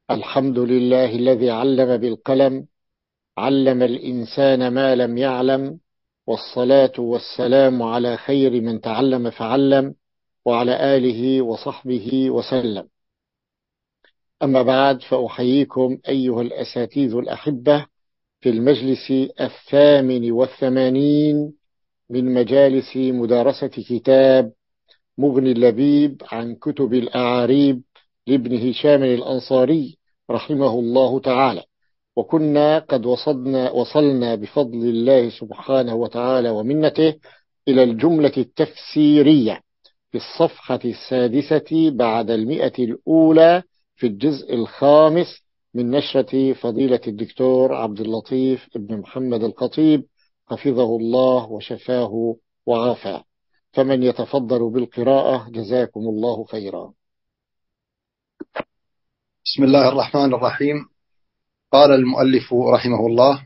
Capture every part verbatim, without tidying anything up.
الحمد لله الذي علم بالقلم، علم الإنسان ما لم يعلم، والصلاة والسلام على خير من تعلم فعلم، وعلى آله وصحبه وسلم. أما بعد، فأحييكم أيها الأساتذة الأحبة في المجلس الثامن والثمانين من مجالس مدارسة كتاب مغني اللبيب عن كتب الأعاريب لابن هشام الأنصاري رحمه الله تعالى. وكنا قد وصلنا, وصلنا بفضل الله سبحانه وتعالى ومنته إلى الجملة التفسيرية في الصفحة السادسة بعد المئة الأولى في الجزء الخامس من نشرة فضيلة الدكتور عبد اللطيف بن محمد الخطيب حفظه الله وشفاه وعافاه. فمن يتفضل بالقراءة جزاكم الله خيرا. بسم الله الرحمن الرحيم. قال المؤلف رحمه الله: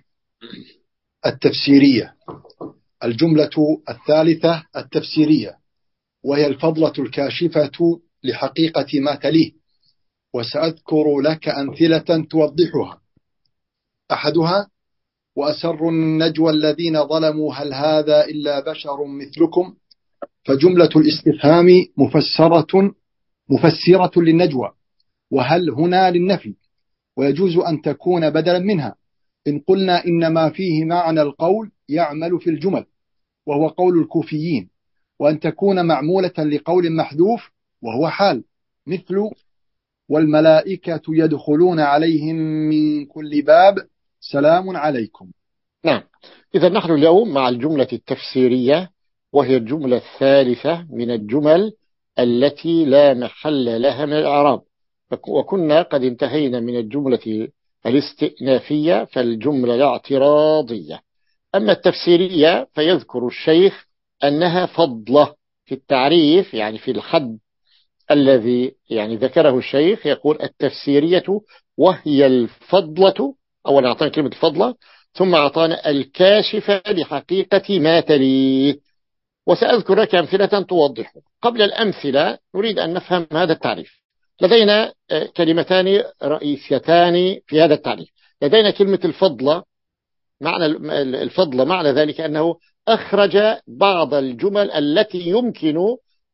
التفسيرية. الجملة الثالثة التفسيرية، وهي الفضلة الكاشفة لحقيقة ما تليه، وسأذكر لك أمثلة توضحها. أحدها: وأسر النجوى الذين ظلموا هل هذا إلا بشر مثلكم. فجملة الاستفهام مفسرة مفسرة للنجوى، وهل هنا للنفي، ويجوز أن تكون بدلا منها إن قلنا إنما فيه معنى القول يعمل في الجمل، وهو قول الكوفيين، وأن تكون معمولة لقول محذوف وهو حال، مثل والملائكة يدخلون عليهم من كل باب سلام عليكم. نعم، إذا نحن اليوم مع الجملة التفسيرية، وهي الجملة الثالثة من الجمل التي لا محل لها من الإعراب. وكنا قد انتهينا من الجملة الاستئنافية، فالجملة الاعتراضية. أما التفسيرية فيذكر الشيخ أنها فضلة في التعريف، يعني في الحد الذي يعني ذكره الشيخ، يقول التفسيرية وهي الفضلة. أولا أعطانا كلمة الفضلة، ثم أعطانا الكاشفة لحقيقة ما تليه، وسأذكر لك أمثلة توضح. قبل الأمثلة نريد أن نفهم هذا التعريف. لدينا كلمتان رئيسيتان في هذا التعريف. لدينا كلمة الفضلة. معنى الفضلة معنى ذلك أنه أخرج بعض الجمل التي يمكن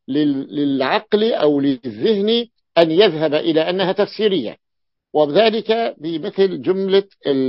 للعقل أو للذهن أن يذهب إلى أنها تفسيرية، وذلك بمثل جملة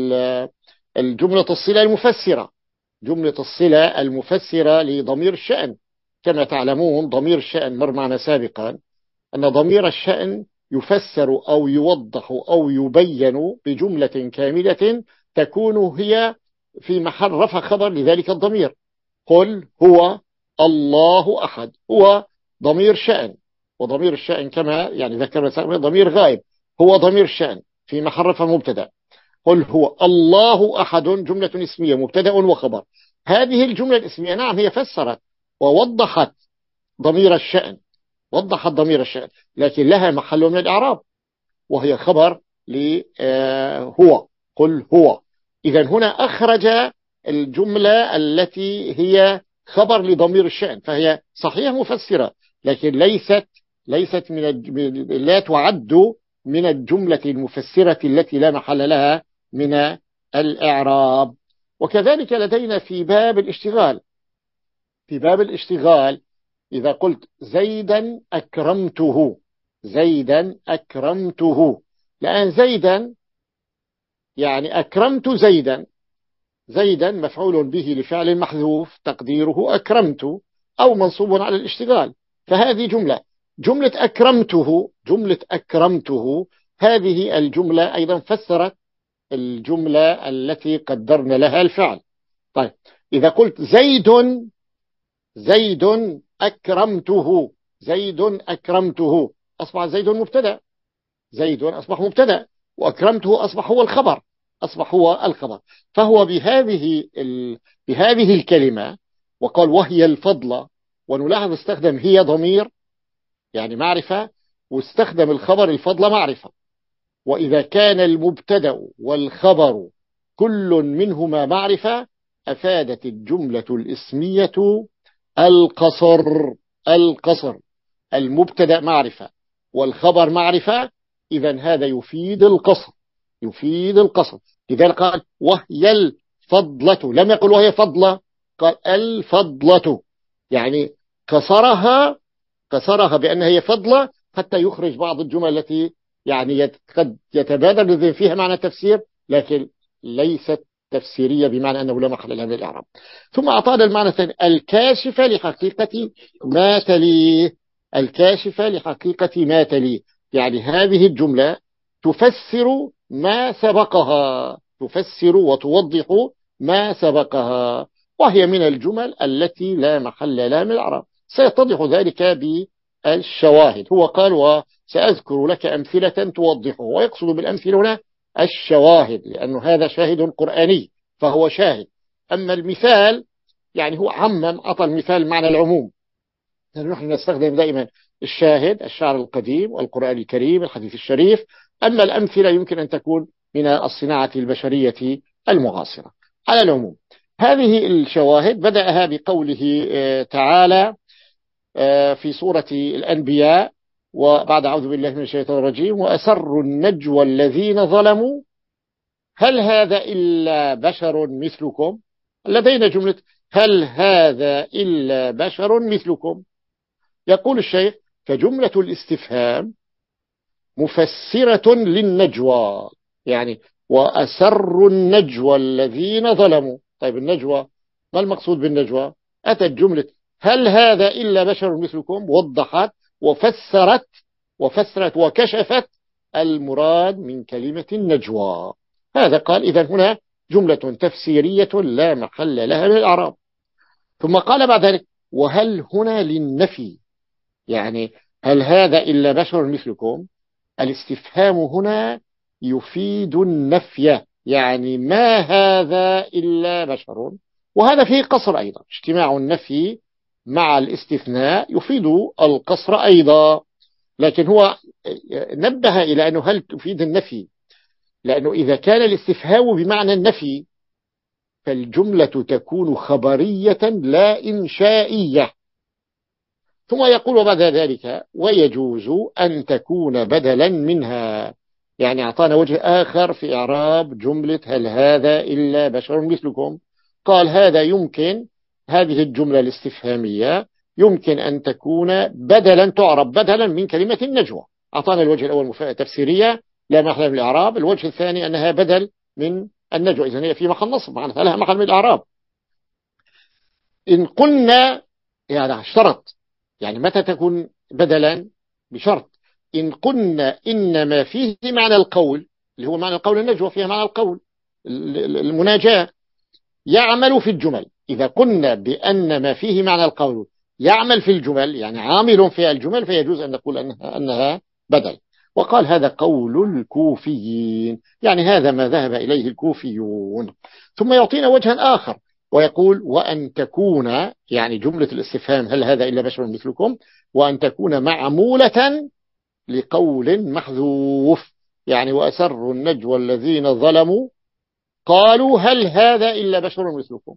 الجملة الصلة المفسرة. جملة الصلة المفسرة لضمير الشأن. كما تعلمون ضمير الشأن مر معنا سابقا أن ضمير الشأن يفسر أو يوضح أو يبين بجملة كاملة تكون هي في محل رفع خبر لذلك الضمير. قل هو الله أحد، هو ضمير شأن، وضمير الشأن كما يعني ذكرنا ضمير غائب، هو ضمير شأن في محل رفع مبتدا. قل هو الله أحد جملة اسمية مبتدا وخبر. هذه الجملة الاسمية نعم هي فسرت ووضحت ضمير الشأن، وضحت ضمير الشأن، لكن لها محل من الإعراب، وهي خبر لهو. قل هو. إذا هنا أخرج الجملة التي هي خبر لضمير الشأن، فهي صحيح مفسرة، لكن ليست ليست من الج... لا تعد من الجملة المفسرة التي لا محل لها من الإعراب. وكذلك لدينا في باب الاشتغال. في باب الاشتغال إذا قلت زيدا أكرمته، زيدا أكرمته، لأن زيدا يعني أكرمت زيدا. زيدا مفعول به لفعل محذوف تقديره أكرمت، أو منصوب على الاشتغال. فهذه جملة جملة أكرمته جملة أكرمته هذه الجملة أيضا فسرت الجملة التي قدرنا لها الفعل. طيب، إذا قلت زيد زيد أكرمته، زيد أكرمته، أصبح زيد مبتدأ، زيد أصبح مبتدأ، وأكرمته أصبح هو الخبر، أصبح هو الخبر. فهو بهذه ال... بهذه الكلمة، وقال وهي الفضلة، ونلاحظ استخدم هي ضمير يعني معرفة، واستخدم الخبر الفضلة معرفة. وإذا كان المبتدأ والخبر كل منهما معرفة أفادت الجملة الاسمية القصر. القصر، المبتدأ معرفة والخبر معرفة، إذا هذا يفيد القصر، يفيد القصر. لذلك قال وهي الفضلة، لم يقل وهي فضلة، قال الفضلة، يعني كسرها كسرها بأنها هي فضلة حتى يخرج بعض الجمل التي يعني قد يتبادر الذهن فيها معنى تفسير لكن ليست تفسيرية، بمعنى أنه لا محل لها من الإعراب. ثم أعطانا المعنى الثاني الكاشفة لحقيقة ما تليه، الكاشفة لحقيقة ما تليه، يعني هذه الجملة تفسر ما سبقها، تفسر وتوضح ما سبقها، وهي من الجمل التي لا محل لها من الإعراب. سيتضح ذلك بالشواهد. هو قال وسأذكر لك أمثلة توضحه، ويقصد بالأمثلة هنا الشواهد، لأنه هذا شاهد قرآني فهو شاهد. أما المثال يعني هو عمم، أعطى المثال معنى العموم، نحن نستخدم دائما الشاهد، الشعر القديم والقرآن الكريم الحديث الشريف. أما الأمثلة يمكن أن تكون من الصناعة البشرية المعاصرة. على العموم هذه الشواهد بدأها بقوله تعالى في سورة الأنبياء وبعد أعوذ بالله من الشيطان الرجيم وأسروا النجوى الذين ظلموا هل هذا إلا بشر مثلكم. لدينا جملة هل هذا إلا بشر مثلكم. يقول الشيخ فجملة الاستفهام مفسرة للنجوى، يعني وأسروا النجوى الذين ظلموا. طيب النجوى ما المقصود بالنجوى؟ أتت جملة هل هذا إلا بشر مثلكم وضحت وفسرت وفسرت وكشفت المراد من كلمة النجوى. هذا قال إذا هنا جملة تفسيرية لا محل لها من الإعراب. ثم قال بعد ذلك وهل هنا للنفي، يعني هل هذا إلا بشر مثلكم. الاستفهام هنا يفيد النفي، يعني ما هذا إلا بشر، وهذا فيه قصر أيضا. اجتماع النفي مع الاستثناء يفيد القصر أيضا، لكن هو نبه إلى أنه هل تفيد النفي، لأنه إذا كان الاستفهام بمعنى النفي فالجملة تكون خبرية لا إنشائية. ثم يقول بعد ذلك ويجوز أن تكون بدلا منها، يعني أعطانا وجه آخر في إعراب جملة هل هذا إلا بشر مثلكم. قال هذا يمكن، هذه الجملة الاستفهامية يمكن أن تكون بدلا، تعرب بدلا من كلمة النجوى. أعطانا الوجه الأول تفسيرية لا محل من الإعراب، الوجه الثاني أنها بدل من النجوى، إذن هي في محل نصب معناتها لها محل من الإعراب. إن قلنا يعني اشترط، يعني متى تكون بدلا؟ بشرط إن قلنا إنما فيه معنى القول، اللي هو معنى القول النجوى فيها معنى القول المناجاة يعمل في الجمل. إذا قلنا بأن ما فيه معنى القول يعمل في الجمل، يعني عامل في الجمل، فيجوز أن نقول أنها, أنها بدل. وقال هذا قول الكوفيين، يعني هذا ما ذهب إليه الكوفيون. ثم يعطينا وجها آخر ويقول وأن تكون، يعني جملة الاستفهام هل هذا إلا بشر مثلكم، وأن تكون معمولة لقول محذوف، يعني وأسروا النجوى الذين ظلموا قالوا هل هذا إلا بشر مثلكم،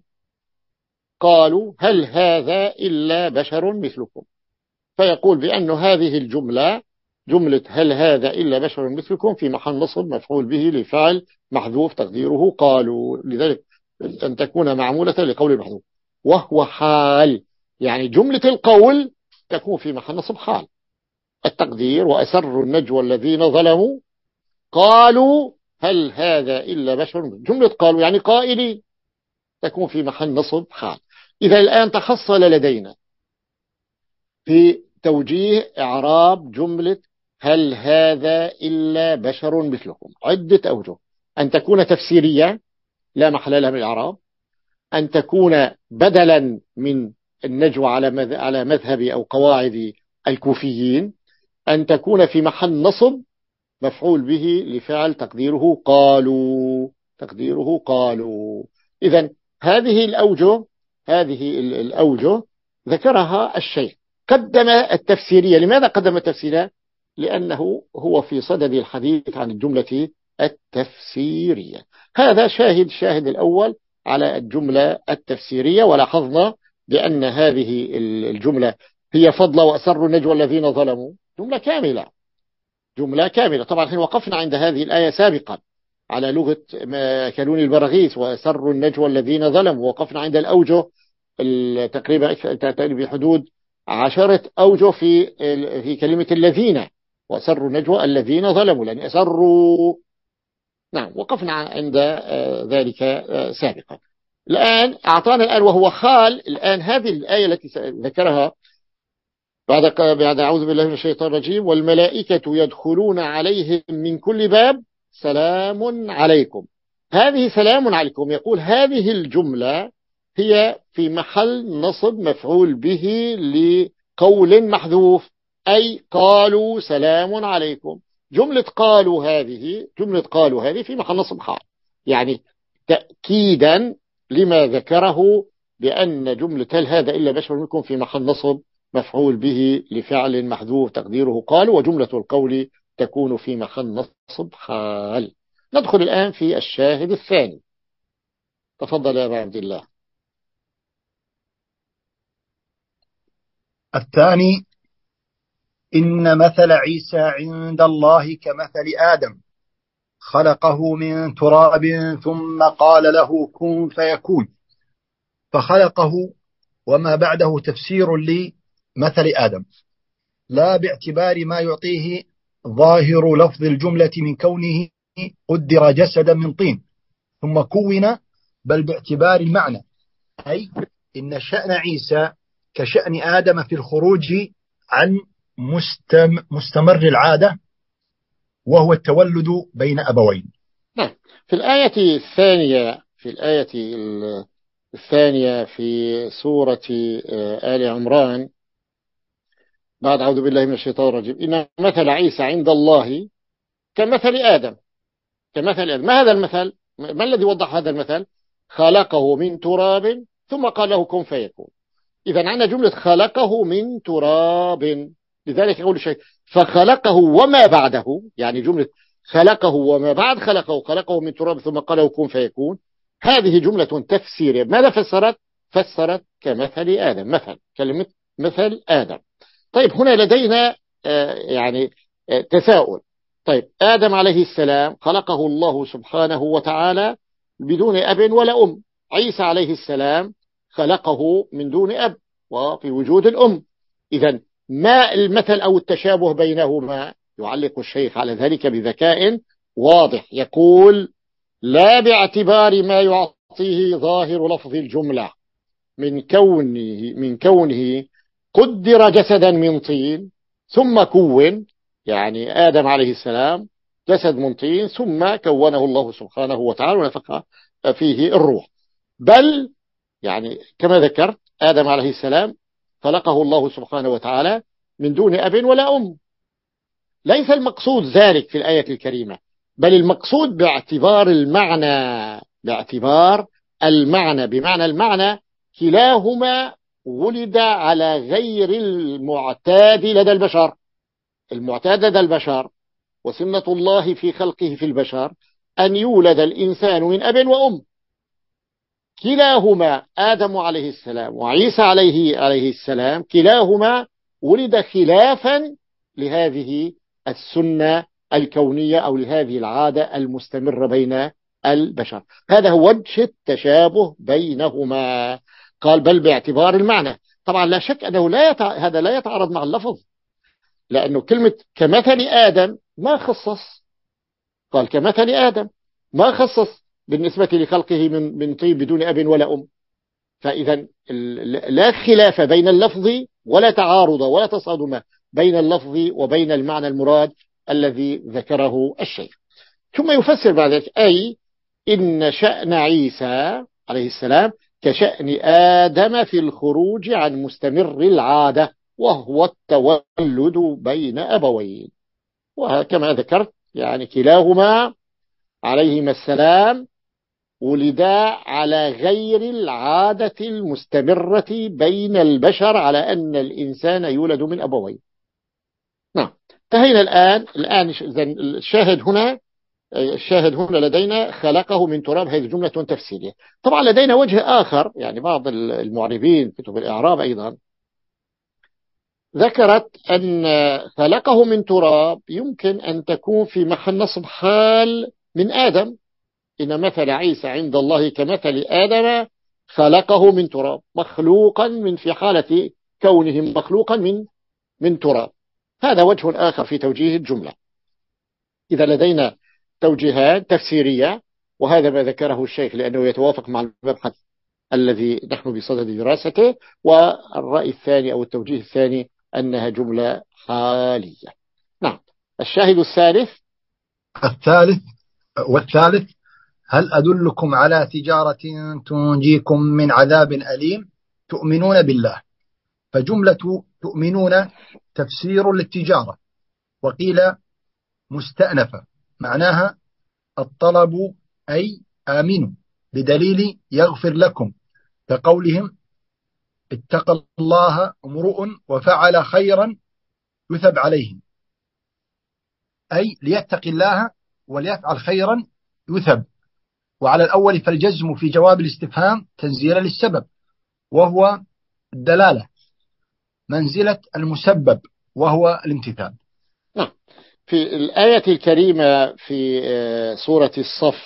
قالوا هل هذا إلا بشر مثلكم. فيقول بأن هذه الجملة جملة هل هذا إلا بشر مثلكم في محل نصب مفعول به لفعل محذوف تقديره قالوا، لذلك أن تكون معمولة لقول محذوف. وهو حال، يعني جملة القول تكون في محل نصب حال. التقدير وأسروا النجوى الذين ظلموا قالوا هل هذا إلا بشر، جملة قالوا يعني قائلين تكون في محل نصب حال. إذا الآن تحصل لدينا في توجيه إعراب جملة هل هذا إلا بشر مثلكم عدة أوجه: أن تكون تفسيرية لا محل لها من الإعراب، أن تكون بدلا من النجوى على مذهب أو قواعد الكوفيين، أن تكون في محل نصب مفعول به لفعل تقديره قالوا تقديره قالوا. إذن هذه الأوجه هذه الأوجه ذكرها الشيخ. قدم التفسيرية. لماذا قدم التفسيرية؟ لأنه هو في صدد الحديث عن الجملة التفسيرية. هذا شاهد شاهد الأول على الجملة التفسيرية. ولاحظنا بأن هذه الجملة هي فضل وأسروا النجوى الذين ظلموا، جملة كاملة جملة كاملة. طبعا حين وقفنا عند هذه الآية سابقا على لغة كانون البراغيث وأسروا النجوى الذين ظلموا، وقفنا عند الأوجه تقريبا بحدود عشرة أوجه في في كلمة الذين، وأسروا النجوى الذين ظلموا، لأن أسروا. نعم، وقفنا عند ذلك سابقا. الآن أعطانا الآن وهو خال. الآن هذه الآية التي ذكرها بعد بعد أعوذ بالله من الشيطان الرجيم والملائكة يدخلون عليهم من كل باب سلام عليكم. هذه سلام عليكم، يقول هذه الجملة هي في محل نصب مفعول به لقول محذوف، أي قالوا سلام عليكم. جملة قالوا هذه جملة قالوا هذه في محل نصب حال، يعني تأكيدا لما ذكره بأن جملة هل هذا إلا بشر منكم في محل نصب مفعول به لفعل محذوف تقديره قال، وجملة القول تكون في محل نصب حال. ندخل الآن في الشاهد الثاني. تفضل يا أبا عبد الله. الثاني: إن مثل عيسى عند الله كمثل آدم خلقه من تراب ثم قال له كن فيكون. فخلقه وما بعده تفسير لمثل آدم، لا باعتبار ما يعطيه ظاهر لفظ الجملة من كونه قدر جسدا من طين ثم كون، بل باعتبار المعنى، أي إن شأن عيسى كشأن آدم في الخروج عن مستم مستمر العادة، وهو التولد بين أبوين. نعم، في الآية الثانية في الآية الثانية في سورة آل عمران بعد أعوذ بالله من الشيطان الرجيم إن مثل عيسى عند الله كمثل آدم. كمثل آدم، ما هذا المثل؟ ما الذي وضح هذا المثل؟ خلقه من تراب ثم قال له كن فيكون. إذا عندنا جملة خلقه من تراب، لذلك يقول الشيء فخلقه وما بعده، يعني جملة خلقه وما بعد خلقه، خلقه من تراب ثم قال له كن فيكون. هذه جملة تفسيرية. ماذا فسرت؟ فسرت كمثل آدم، مثل كلمة مثل آدم. طيب هنا لدينا آه يعني آه تساؤل. طيب آدم عليه السلام خلقه الله سبحانه وتعالى بدون أب ولا أم. عيسى عليه السلام خلقه من دون أب وفي وجود الأم. إذا ما المثل أو التشابه بينهما؟ يعلق الشيخ على ذلك بذكاء واضح، يقول لا باعتبار ما يعطيه ظاهر لفظ الجملة من كونه من كونه قدر جسدا من طين ثم كون، يعني آدم عليه السلام جسد من طين ثم كونه الله سبحانه وتعالى ونفخ فيه الروح. بل يعني كما ذكرت آدم عليه السلام خلقه الله سبحانه وتعالى من دون أب ولا أم. ليس المقصود ذلك في الآية الكريمة، بل المقصود باعتبار المعنى باعتبار المعنى بمعنى المعنى كلاهما ولد على غير المعتاد لدى البشر. المعتاد لدى البشر وسنة الله في خلقه في البشر أن يولد الإنسان من أب وأم. كلاهما آدم عليه السلام وعيسى عليه عليه السلام كلاهما ولد خلافا لهذه السنة الكونية أو لهذه العادة المستمرة بين البشر. هذا هو وجه التشابه بينهما. قال بل باعتبار المعنى. طبعا لا شك أنه لا يتع... هذا لا يتعارض مع اللفظ، لأنه كلمة كمثل آدم ما خصص. قال كمثل آدم ما خصص بالنسبة لخلقه من من طين بدون أب ولا أم. فإذا لا خلاف بين اللفظ ولا تعارض ولا تصادم بين اللفظ وبين المعنى المراد الذي ذكره الشيخ. ثم يفسر بعد ذلك أي إن شأن عيسى عليه السلام كشأن آدم في الخروج عن مستمر العادة، وهو التولد بين أبوين. وكما ذكرت يعني كلاهما عليهما السلام ولدا على غير العادة المستمرة بين البشر على أن الإنسان يولد من أبوين. نعم، انتهينا الآن. الآن الشاهد هنا الشاهد هنا لدينا خلقه من تراب، هذه جملة تفسيرية. طبعا لدينا وجه آخر، يعني بعض المعربين كتب الإعراب أيضا ذكرت أن خلقه من تراب يمكن أن تكون في محل نصب حال من آدم. إن مثل عيسى عند الله كمثل آدم خلقه من تراب، مخلوقا من في حالة كونه مخلوقا من من تراب. هذا وجه آخر في توجيه الجملة. إذا لدينا توجيهات تفسيرية، وهذا ما ذكره الشيخ لأنه يتوافق مع المبحث الذي نحن بصدد دراسته. والرأي الثاني أو التوجيه الثاني أنها جملة حالية. نعم. الشاهد الثالث الثالث والثالث: هل أدلكم على تجارة تنجيكم من عذاب أليم؟ تؤمنون بالله. فجملة تؤمنون تفسير للتجارة، وقيل مستأنفة معناها الطلب، أي آمنوا، بدليل يغفر لكم، كقولهم اتقى الله امرؤ وفعل خيرا يثب عليه، أي ليتقي الله وليفعل خيرا يثب. وعلى الأول فالجزم في جواب الاستفهام تنزيلا للسبب، وهو الدلالة منزلة المسبب وهو الامتثال. نعم. في الآية الكريمة في سورة الصف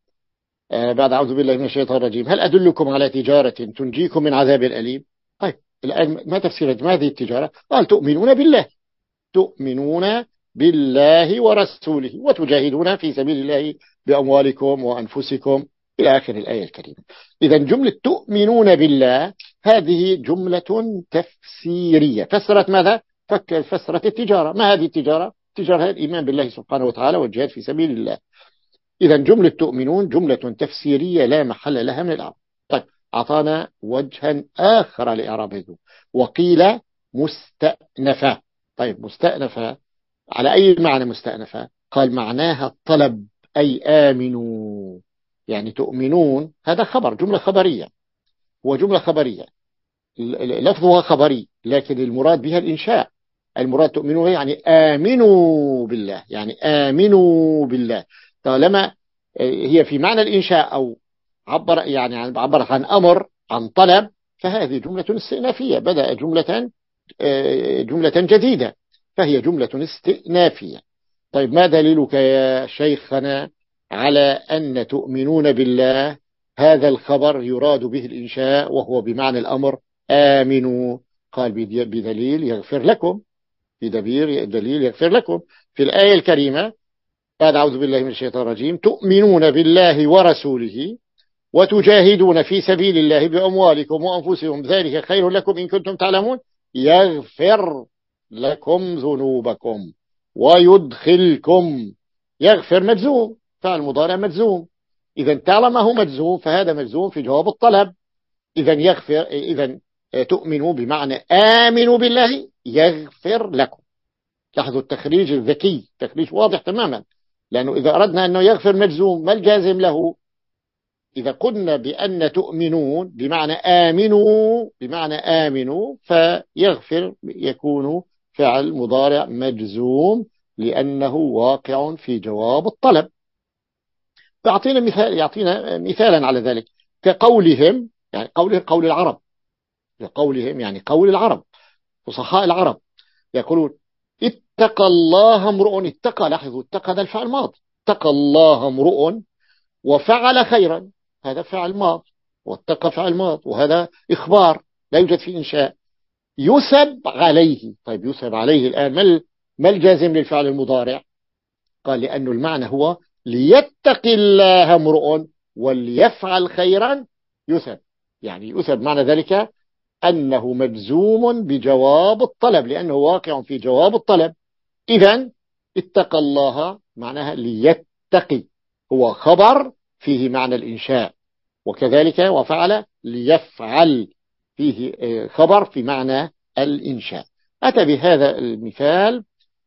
بعد أعوذ بالله من الشيطان الرجيم: هل أدلكم على تجارة تنجيكم من عذاب أليم؟ طيب الآن ما تفسير ما هذه التجارة؟ قال تؤمنون بالله، تؤمنون بالله ورسوله وتجاهدون في سبيل الله بأموالكم وأنفسكم إلى آخر الآية الكريمة. إذا جملة تؤمنون بالله هذه جملة تفسيرية فسرت ماذا؟ فسرت التجارة. ما هذه التجارة؟ التجارة هي الإيمان بالله سبحانه وتعالى والجهاد في سبيل الله. إذا جملة تؤمنون جملة تفسيرية لا محل لها من الإعراب. طيب أعطانا وجها آخر لإعرابه، وقيل مستأنفة. طيب مستأنفة على أي معنى مستأنفة؟ قال معناها الطلب، أي آمنوا، يعني تؤمنون هذا خبر، جملة خبرية، وجملة خبرية لفظها خبري لكن المراد بها الإنشاء. المراد تؤمنون يعني آمنوا بالله، يعني آمنوا بالله. طالما هي في معنى الإنشاء أو عبر يعني عبرت عن أمر، عن طلب، فهذه جملة استئنافية، بدأ جملة جملة جديدة، فهي جملة استئنافية. طيب ما دليلك يا شيخنا على أن تؤمنون بالله هذا الخبر يراد به الإنشاء وهو بمعنى الأمر آمنوا؟ قال بدليل يغفر لكم، بدليل يغفر لكم في الآية الكريمة بعد أعوذ بالله من الشيطان الرجيم: تؤمنون بالله ورسوله وتجاهدون في سبيل الله بأموالكم وأنفسكم ذلك خير لكم إن كنتم تعلمون يغفر لكم ذنوبكم ويدخلكم. يغفر مجزوم، فعل مضارع مجزوم، إذا طالما هو مجزوم فهذا مجزوم في جواب الطلب. إذا يغفر، إذا تؤمنوا بمعنى آمنوا بالله يغفر لكم. لاحظوا التخريج الذكي، تخريج واضح تماما، لأنه إذا أردنا أنه يغفر مجزوم ما الجازم له؟ إذا قلنا بأن تؤمنون بمعنى آمنوا بمعنى آمنوا فيغفر يكون فعل مضارع مجزوم لأنه واقع في جواب الطلب. فأعطينا مثال، يعطينا مثالا على ذلك كقولهم، يعني قوله قول العرب، قولهم يعني قول العرب فصحاء العرب يقولون اتقى الله امرؤ. اتقى، لاحظوا اتقى هذا الفعل ماضي، اتقى الله امرؤ وفعل خيرا، هذا فعل ماض، واتقى فعل ماض، وهذا إخبار لا يوجد فيه إنشاء. يثب عليه. طيب يثب عليه الآن ما الجازم للفعل المضارع؟ قال لأنه المعنى هو ليتقي الله امرؤ وليفعل خيرا يثب، يعني يثب معنى ذلك أنه مجزوم بجواب الطلب لأنه واقع في جواب الطلب. إذن اتقى الله معناها ليتقي، هو خبر فيه معنى الإنشاء، وكذلك وفعل ليفعل فيه خبر في معنى الإنشاء. أتى بهذا المثال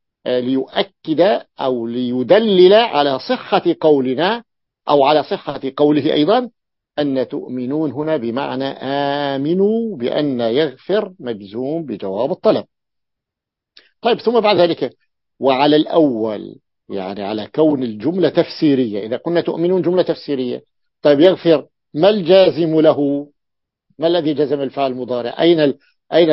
ليؤكد أو ليدلل على صحة قولنا أو على صحة قوله أيضا أن تؤمنون هنا بمعنى آمنوا بأن يغفر مجزوم بجواب الطلب. طيب ثم بعد ذلك وعلى الأول يعني على كون الجملة تفسيرية، إذا كنا تؤمنون جملة تفسيرية، طيب يغفر ما الجازم له؟ ما الذي جزم الفعل المضارع؟ أين أين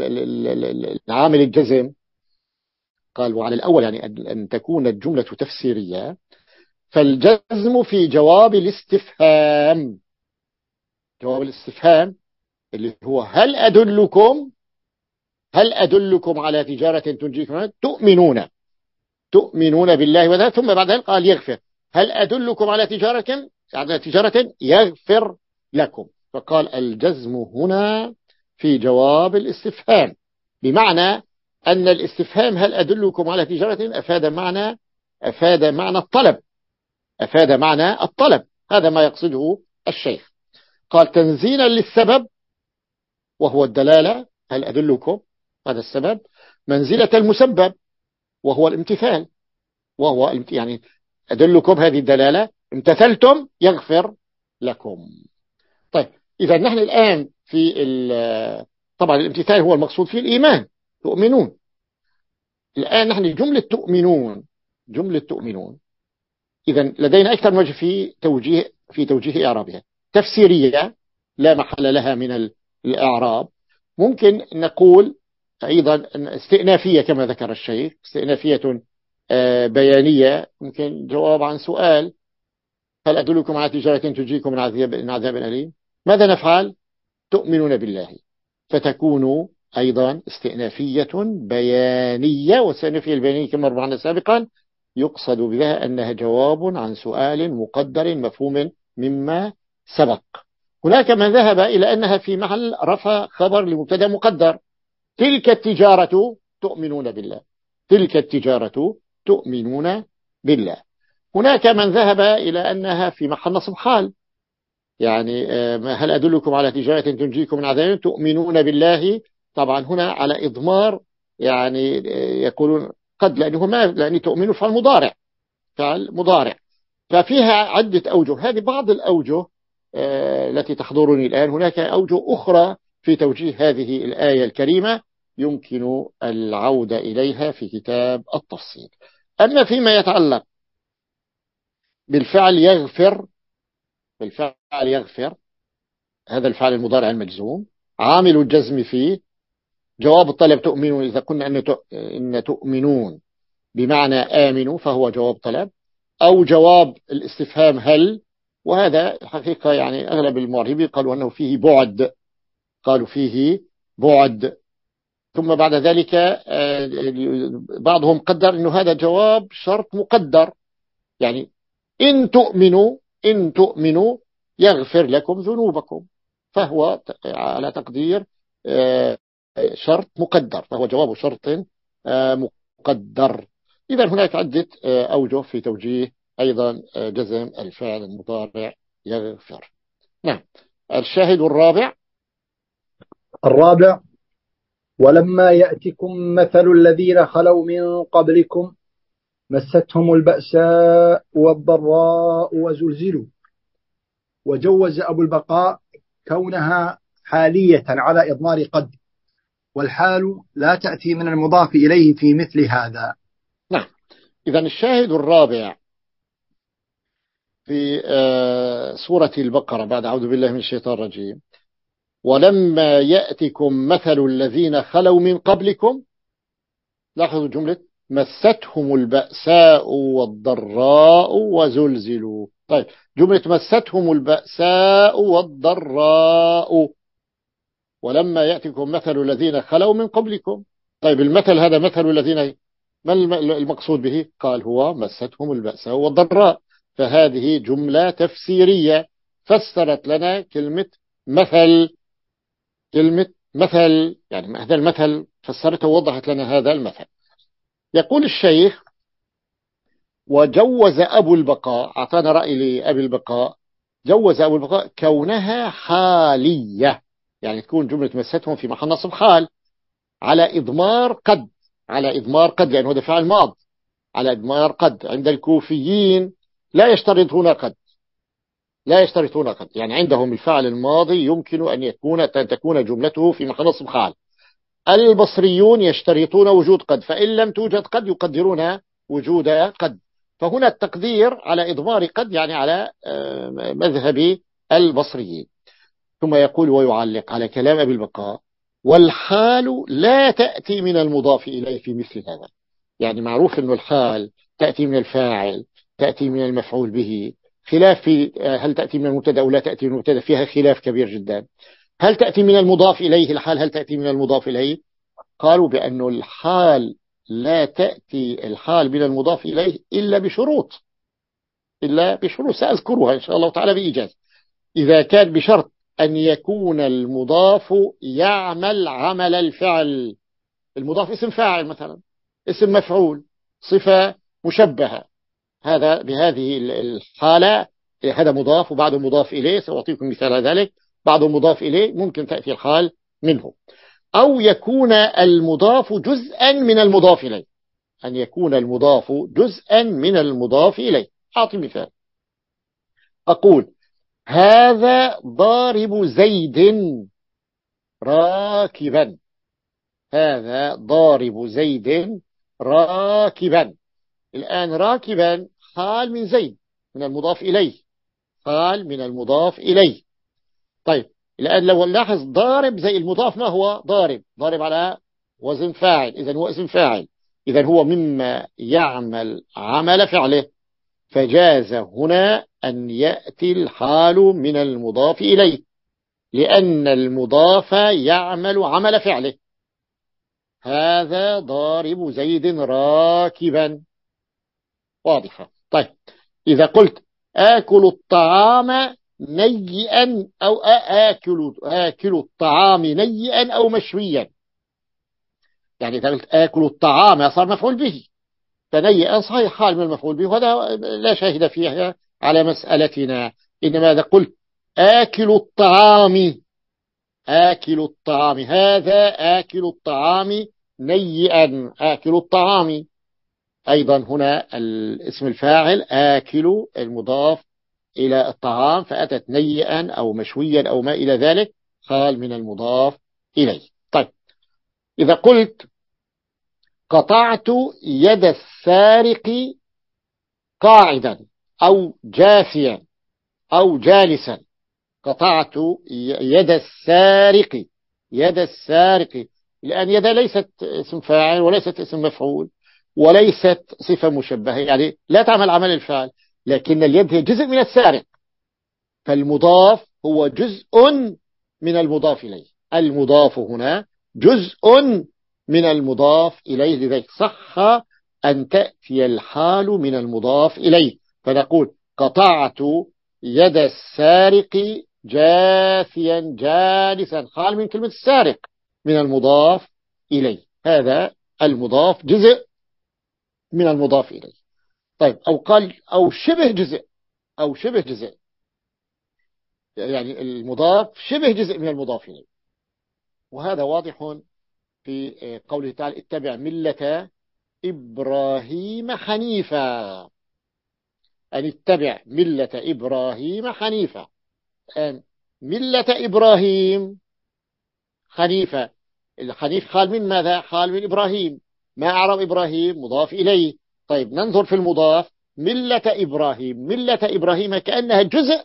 العامل الجزم؟ قال وعلى الأول يعني أن تكون الجملة تفسيرية، فالجزم في جواب الاستفهام. جواب الاستفهام اللي هو هل أدلكم هل أدلكم على تجارة تنجيكم تؤمنون تؤمنون بالله وذا، ثم بعد ذلك قال يغفر. هل أدلكم على تجارة على تجارة يغفر لكم؟ فقال الجزم هنا في جواب الاستفهام، بمعنى أن الاستفهام هل أدلكم على تجارة أفاد معنى أفاد معنى الطلب أفاد معنى الطلب هذا ما يقصده الشيخ. قال تنزيلا للسبب وهو الدلالة، هل أدلكم هذا السبب، منزلة المسبب وهو الامتثال، وهو يعني أدلكم هذه الدلالة، امتثلتم يغفر لكم. طيب إذا نحن الآن في طبعا الامتثال هو المقصود فيه الإيمان، تؤمنون. الآن نحن جملة تؤمنون جملة تؤمنون إذا لدينا أكثر من وجه في توجيه في توجيه إعرابها. تفسيرية لا محل لها من الإعراب، ممكن نقول أيضا استئنافية كما ذكر الشيخ، استئنافية بيانية، ممكن جواب عن سؤال هل أدلكم على تجارة تنجيكم من عذاب من عذاب أليم، ماذا نفعل؟ تؤمنون بالله، فتكون أيضا استئنافية بيانية. والاستئنافية البيانية كما ربعنا سابقا يقصد بها أنها جواب عن سؤال مقدر مفهوم مما سبق. هناك من ذهب إلى أنها في محل رفع خبر لمبتدا مقدر، تلك التجارة تؤمنون بالله، تلك التجارة تؤمنون بالله. هناك من ذهب إلى أنها في محل نصب حال، يعني هل أدلكم على تجارة تنجيكم من عذاب تؤمنون بالله. طبعا هنا على إضمار، يعني يقولون قد لأنه ما لأنه تؤمنوا فعل مضارع فعل مضارع ففيها عدة أوجه. هذه بعض الأوجه التي تحضرني الآن. هناك أوجه أخرى في توجيه هذه الآية الكريمة يمكن العودة إليها في كتاب التفصيل. أما فيما يتعلق بالفعل يغفر، بالفعل يغفر هذا الفعل المضارع المجزوم عامل الجزم فيه جواب الطلب تؤمنون، إذا قلنا إن تؤمنون بمعنى آمنوا فهو جواب طلب، أو جواب الاستفهام هل، وهذا حقيقة يعني أغلب المعربين قالوا أنه فيه بعد قالوا فيه بعد ثم بعد ذلك بعضهم قدر أنه هذا جواب شرط مقدر، يعني إن تؤمنوا إن تؤمنوا يغفر لكم ذنوبكم، فهو على تقدير شرط مقدر، فهو جواب شرط مقدر. إذا هناك عدة أوجه في توجيه أيضا جزم الفعل المضارع يغفر. نعم. الشاهد الرابع الرابع ولما يأتكم مثل الذين خلوا من قبلكم مستهم البأساء والضراء وزلزلوا. وجوز أبو البقاء كونها حالية على إضمار قد، والحال لا تأتي من المضاف إليه في مثل هذا. نعم. إذا الشاهد الرابع في سورة البقرة بعد أعوذ بالله من الشيطان الرجيم ولما يأتكم مثل الذين خلوا من قبلكم، لاحظوا جملة مستهم البأساء والضراء وزلزلوا. طيب جملة مستهم البأساء والضراء ولما يأتكم مثل الذين خلوا من قبلكم، طيب المثل هذا مثل الذين ما المقصود به؟ قال هو مستهم البأساء والضراء، فهذه جملة تفسيرية فسرت لنا كلمة مثل كلمة مثل يعني هذا المثل فسرته ووضحت لنا هذا المثل. يقول الشيخ وجوز أبو البقاء، أعطانا رأي لأبي البقاء، جوز أبو البقاء كونها حالية، يعني تكون جملة مستهم في محل نصب حال على إضمار قد على إضمار قد لأنه هذا فعل ماض على إضمار قد. عند الكوفيين لا يشترطون قد لا يشترطون قد يعني عندهم الفعل الماضي يمكن أن يكون أن تكون جملته في محل نصب حال. البصريون يشترطون وجود قد، فإن لم توجد قد يقدرون وجود قد، فهنا التقدير على إضمار قد يعني على مذهب البصريين. ثم يقول ويعلق على كلام أبي البقاء والحال لا تأتي من المضاف إليه في مثل هذا. يعني معروف أن الحال تأتي من الفاعل، تأتي من المفعول به، خلاف في هل تأتي من المبتدا أو لا تأتي من المبتدا، فيها خلاف كبير جدا. هل تأتي من المضاف إليه الحال، هل تأتي من المضاف إليه؟ قالوا بأن الحال لا تأتي الحال من المضاف إليه إلا بشروط، إلا بشروط سأذكرها إن شاء الله تعالى بإيجاز. إذا كان بشرط أن يكون المضاف يعمل عمل الفعل. المضاف اسم فاعل مثلا، اسم مفعول، صفة مشبهة، هذا بهذه الحالة هذا مضاف وبعده مضاف إليه، سأعطيكم مثال ذلك. بعده مضاف إليه ممكن تأتي الحال منه. أو يكون المضاف جزءا من المضاف إليه، أن يكون المضاف جزءا من المضاف إليه. أعطي مثال، أقول هذا ضارب زيد راكبا، هذا ضارب زيد راكبا. الآن راكبا حال من زيد، من المضاف إليه، حال من المضاف إليه. طيب الآن لو نلاحظ ضارب زي المضاف ما هو ضارب، ضارب على وزن فاعل، إذن هو اسم فاعل، إذن هو مما يعمل عمل فعله، فجاز هنا أن يأتي الحال من المضاف إليه، لأن المضاف يعمل عمل فعله. هذا ضارب زيد راكبا، واضحة. طيب إذا قلت آكل الطعام نيئا أو آكل, آكل الطعام نيئا أو مشويا، يعني إذا قلت آكل الطعام صار مفعول به، فنيئا صحيح حال من المفعول به، وهذا لا شاهد فيها على مسألتنا. إنما إذا قلت آكل الطعام، آكل الطعام، هذا آكل الطعام نيئا، آكل الطعام، أيضا هنا الاسم الفاعل آكل المضاف إلى الطعام، فأتت نيئا أو مشويا أو ما إلى ذلك، حال من المضاف إليه. طيب إذا قلت قطعت يد السارق قاعدا أو جاثيا أو جالسا، قطعت يد السارق، يد السارق، لأن يد ليست اسم فاعل وليست اسم مفعول وليست صفة مشبهة، يعني لا تعمل عمل الفعل، لكن اليد هي جزء من السارق، فالمضاف هو جزء من المضاف إليه، المضاف هنا جزء من المضاف إليه، لذلك صح أن تأتي الحال من المضاف إليه، فنقول قطعت يد السارق جاثيا جالسا، حال من كلمة السارق من المضاف إليه، هذا المضاف جزء من المضاف إليه. طيب أو قال أو شبه جزء، أو شبه جزء، يعني المضاف شبه جزء من المضاف إليه، وهذا واضح في قوله تعالى اتبع ملة إبراهيم حنيفا، أن اتبع ملة إبراهيم حنيفا. أن ملة إبراهيم حنيفة، الحنيف حال من ماذا؟ حال من إبراهيم، ما أعرب إبراهيم مضاف إليه. طيب ننظر في المضاف، ملة إبراهيم، ملة إبراهيم كأنها جزء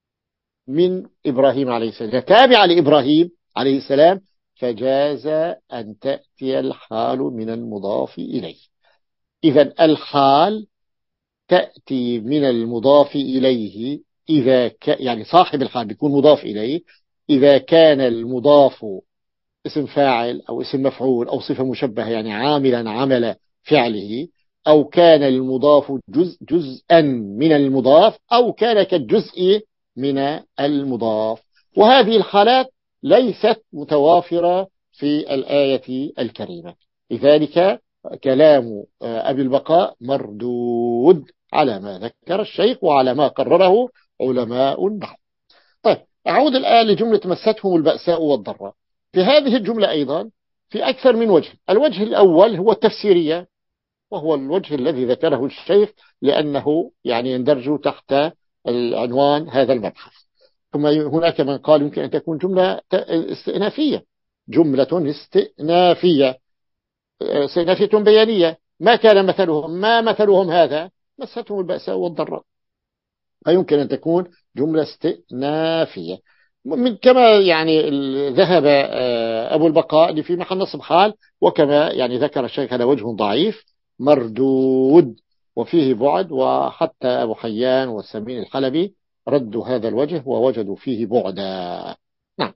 من إبراهيم عليه السلام، تابعة لإبراهيم عليه السلام، فجاز أن تأتي الحال من المضاف إليه. إذن الحال تأتي من المضاف إليه إذا ك... يعني صاحب الحال بيكون مضاف إليه إذا كان المضاف اسم فاعل أو اسم مفعول أو صفة مشبهة، يعني عاملا عمل فعله، أو كان المضاف جزء جزءا من المضاف، أو كان كالجزء من المضاف. وهذه الحالات ليست متوافرة في الآية الكريمة، لذلك كلام أبي البقاء مردود على ما ذكر الشيخ وعلى ما قرره علماء النحو. طيب أعود الآن لجملة مستهم البأساء والضراء. في هذه الجملة أيضا في أكثر من وجه. الوجه الأول هو التفسيرية، وهو الوجه الذي ذكره الشيخ لأنه يعني يندرج تحت العنوان هذا المبحث. ثم هناك من قال يمكن أن تكون جملة استئنافية، جملة استئنافية، استئنافية بيانية، ما كان مثلهم، ما مثلهم هذا، مستهم البأساء والضراء، فيمكن أن تكون جملة استئنافية. من كما يعني ذهب أبو البقاء اللي في محل نصب حال، وكما يعني ذكر الشيخ هذا وجه ضعيف مردود وفيه بعد، وحتى أبو حيان والسمين الحلبي ردوا هذا الوجه ووجدوا فيه بعدا. نعم.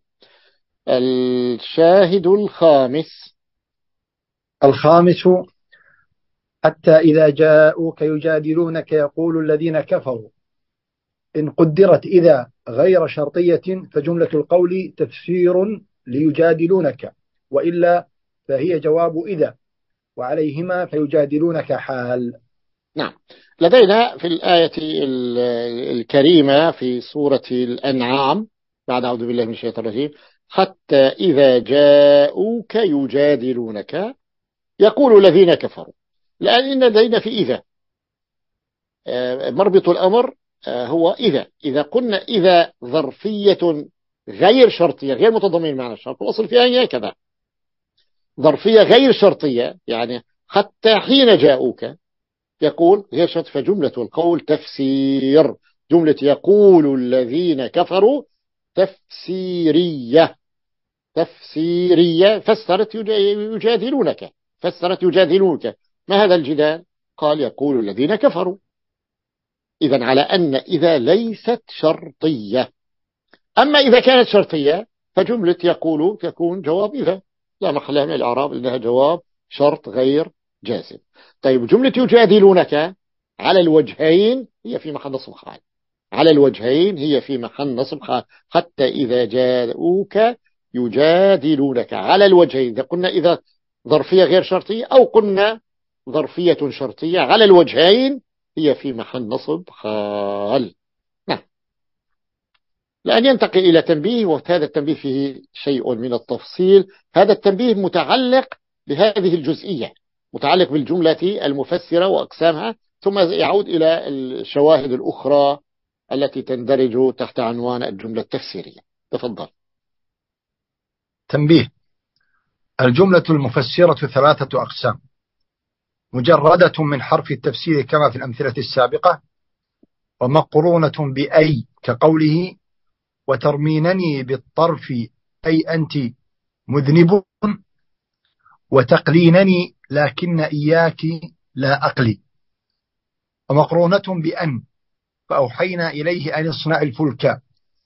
الشاهد الخامس. الخامس: حتى إذا جاءوك يجادلونك يقول الذين كفروا. إن قدرت إذا غير شرطية فجملة القول تفسير ليجادلونك، وإلا فهي جواب إذا، وعليهما فيجادلونك حال. نعم. لدينا في الآية الكريمة في سورة الأنعام بعد أعوذ بالله من الشيطان الرجيم: حتى إذا جاءوك يجادلونك يقول الذين كفروا. لأن لدينا في إذا مربط الأمر هو إذا. إذا قلنا إذا ظرفية غير شرطية غير متضمنة معنى الشرط، الأصل فيها هي كذا، ظرفية غير شرطية يعني حتى حين جاءوك يقول غير شرط، فجملة القول تفسير. جملة يقول الذين كفروا تفسيرية. تفسيرية فسرت يجادلونك، فسرت يجادلونك. ما هذا الجدال؟ قال يقول الذين كفروا. إذن على أن إذا ليست شرطية. أما إذا كانت شرطية فجملة يقول تكون جواب إذا، لا محل من الإعراب إنها جواب شرط غير جازم. طيب جملة يجادلونك على الوجهين هي في محل نصب حال. على الوجهين هي في محل نصب حال. حتى إذا جاءوك يجادلونك على الوجهين، إذا قلنا إذا ظرفية غير شرطية أو قلنا ظرفية شرطية، على الوجهين هي في محل نصب حال. نعم. لأن ينتقل إلى تنبيه، وهذا التنبيه فيه شيء من التفصيل. هذا التنبيه متعلق بهذه الجزئية، متعلق بالجملة المفسرة وأقسامها، ثم يعود إلى الشواهد الأخرى التي تندرج تحت عنوان الجملة التفسيرية. تفضل. تنبيه: الجملة المفسرة ثلاثة أقسام: مجردة من حرف التفسير كما في الأمثلة السابقة، ومقرونة بأي كقوله وترمينني بالطرف أي أنت مذنب، وتقلينني لكن إياك لا أقلي. ومقرونة بأن فأوحينا إليه أن اصنع الفلك،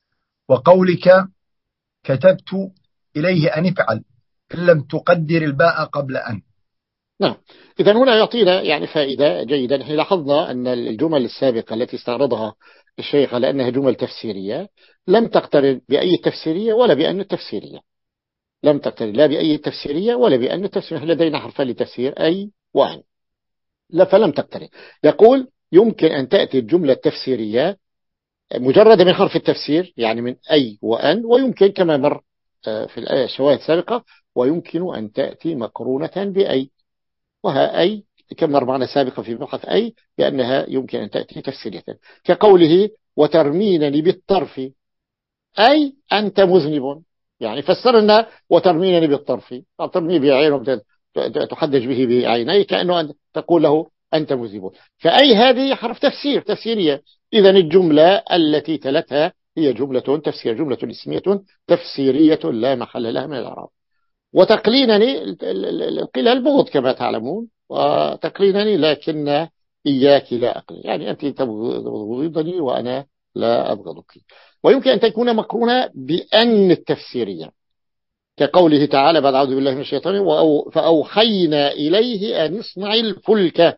وقولك كتبت إليه أن افعل إن لم تقدر الباء قبل أن. نعم. إذن هنا يعطينا يعني فائدة جيدة. نحن لاحظنا أن الجمل السابقة التي استعرضها الشيخ على أنها جمل تفسيرية لم تقترن بأي تفسيرية ولا بأن التفسيرية، لم تقترن لا بأي تفسيرية ولا بأن التفسيرية. لدينا حرفان لتفسير أي وأن، لا فلم تقترن. يقول يمكن أن تأتي الجملة التفسيرية مجرد من حرف التفسير يعني من أي وأن، ويمكن كما مر في الآية الشواهد السابقة ويمكن أن تأتي مقرونة بأي، وها أي كما مر معنا سابقا في مبحث أي بأنها يمكن أن تأتي تفسيرية، كقوله وترمينني بالطرف أي أنت مذنب. يعني فسرنا وترمينني بالطرف، ترمي بعين تحدج به بعيني كأنه أن تقول له أنت مذنب. فأي هذه حرف تفسير تفسيرية. إذن الجملة التي تلتها هي جملة تفسير، جملة اسمية تفسيرية لا محل لها من الإعراب. وتقلينني القلة البغض كما تعلمون، وتقلينني لكن إياك لا أقل، يعني أنت تبغضني وأنا لا أبغضك. ويمكن أن تكون مقرونة بأن التفسيرية كقوله تعالى بعد أعوذ بالله من الشيطان فأوحينا إليه أن اصنع الفلك.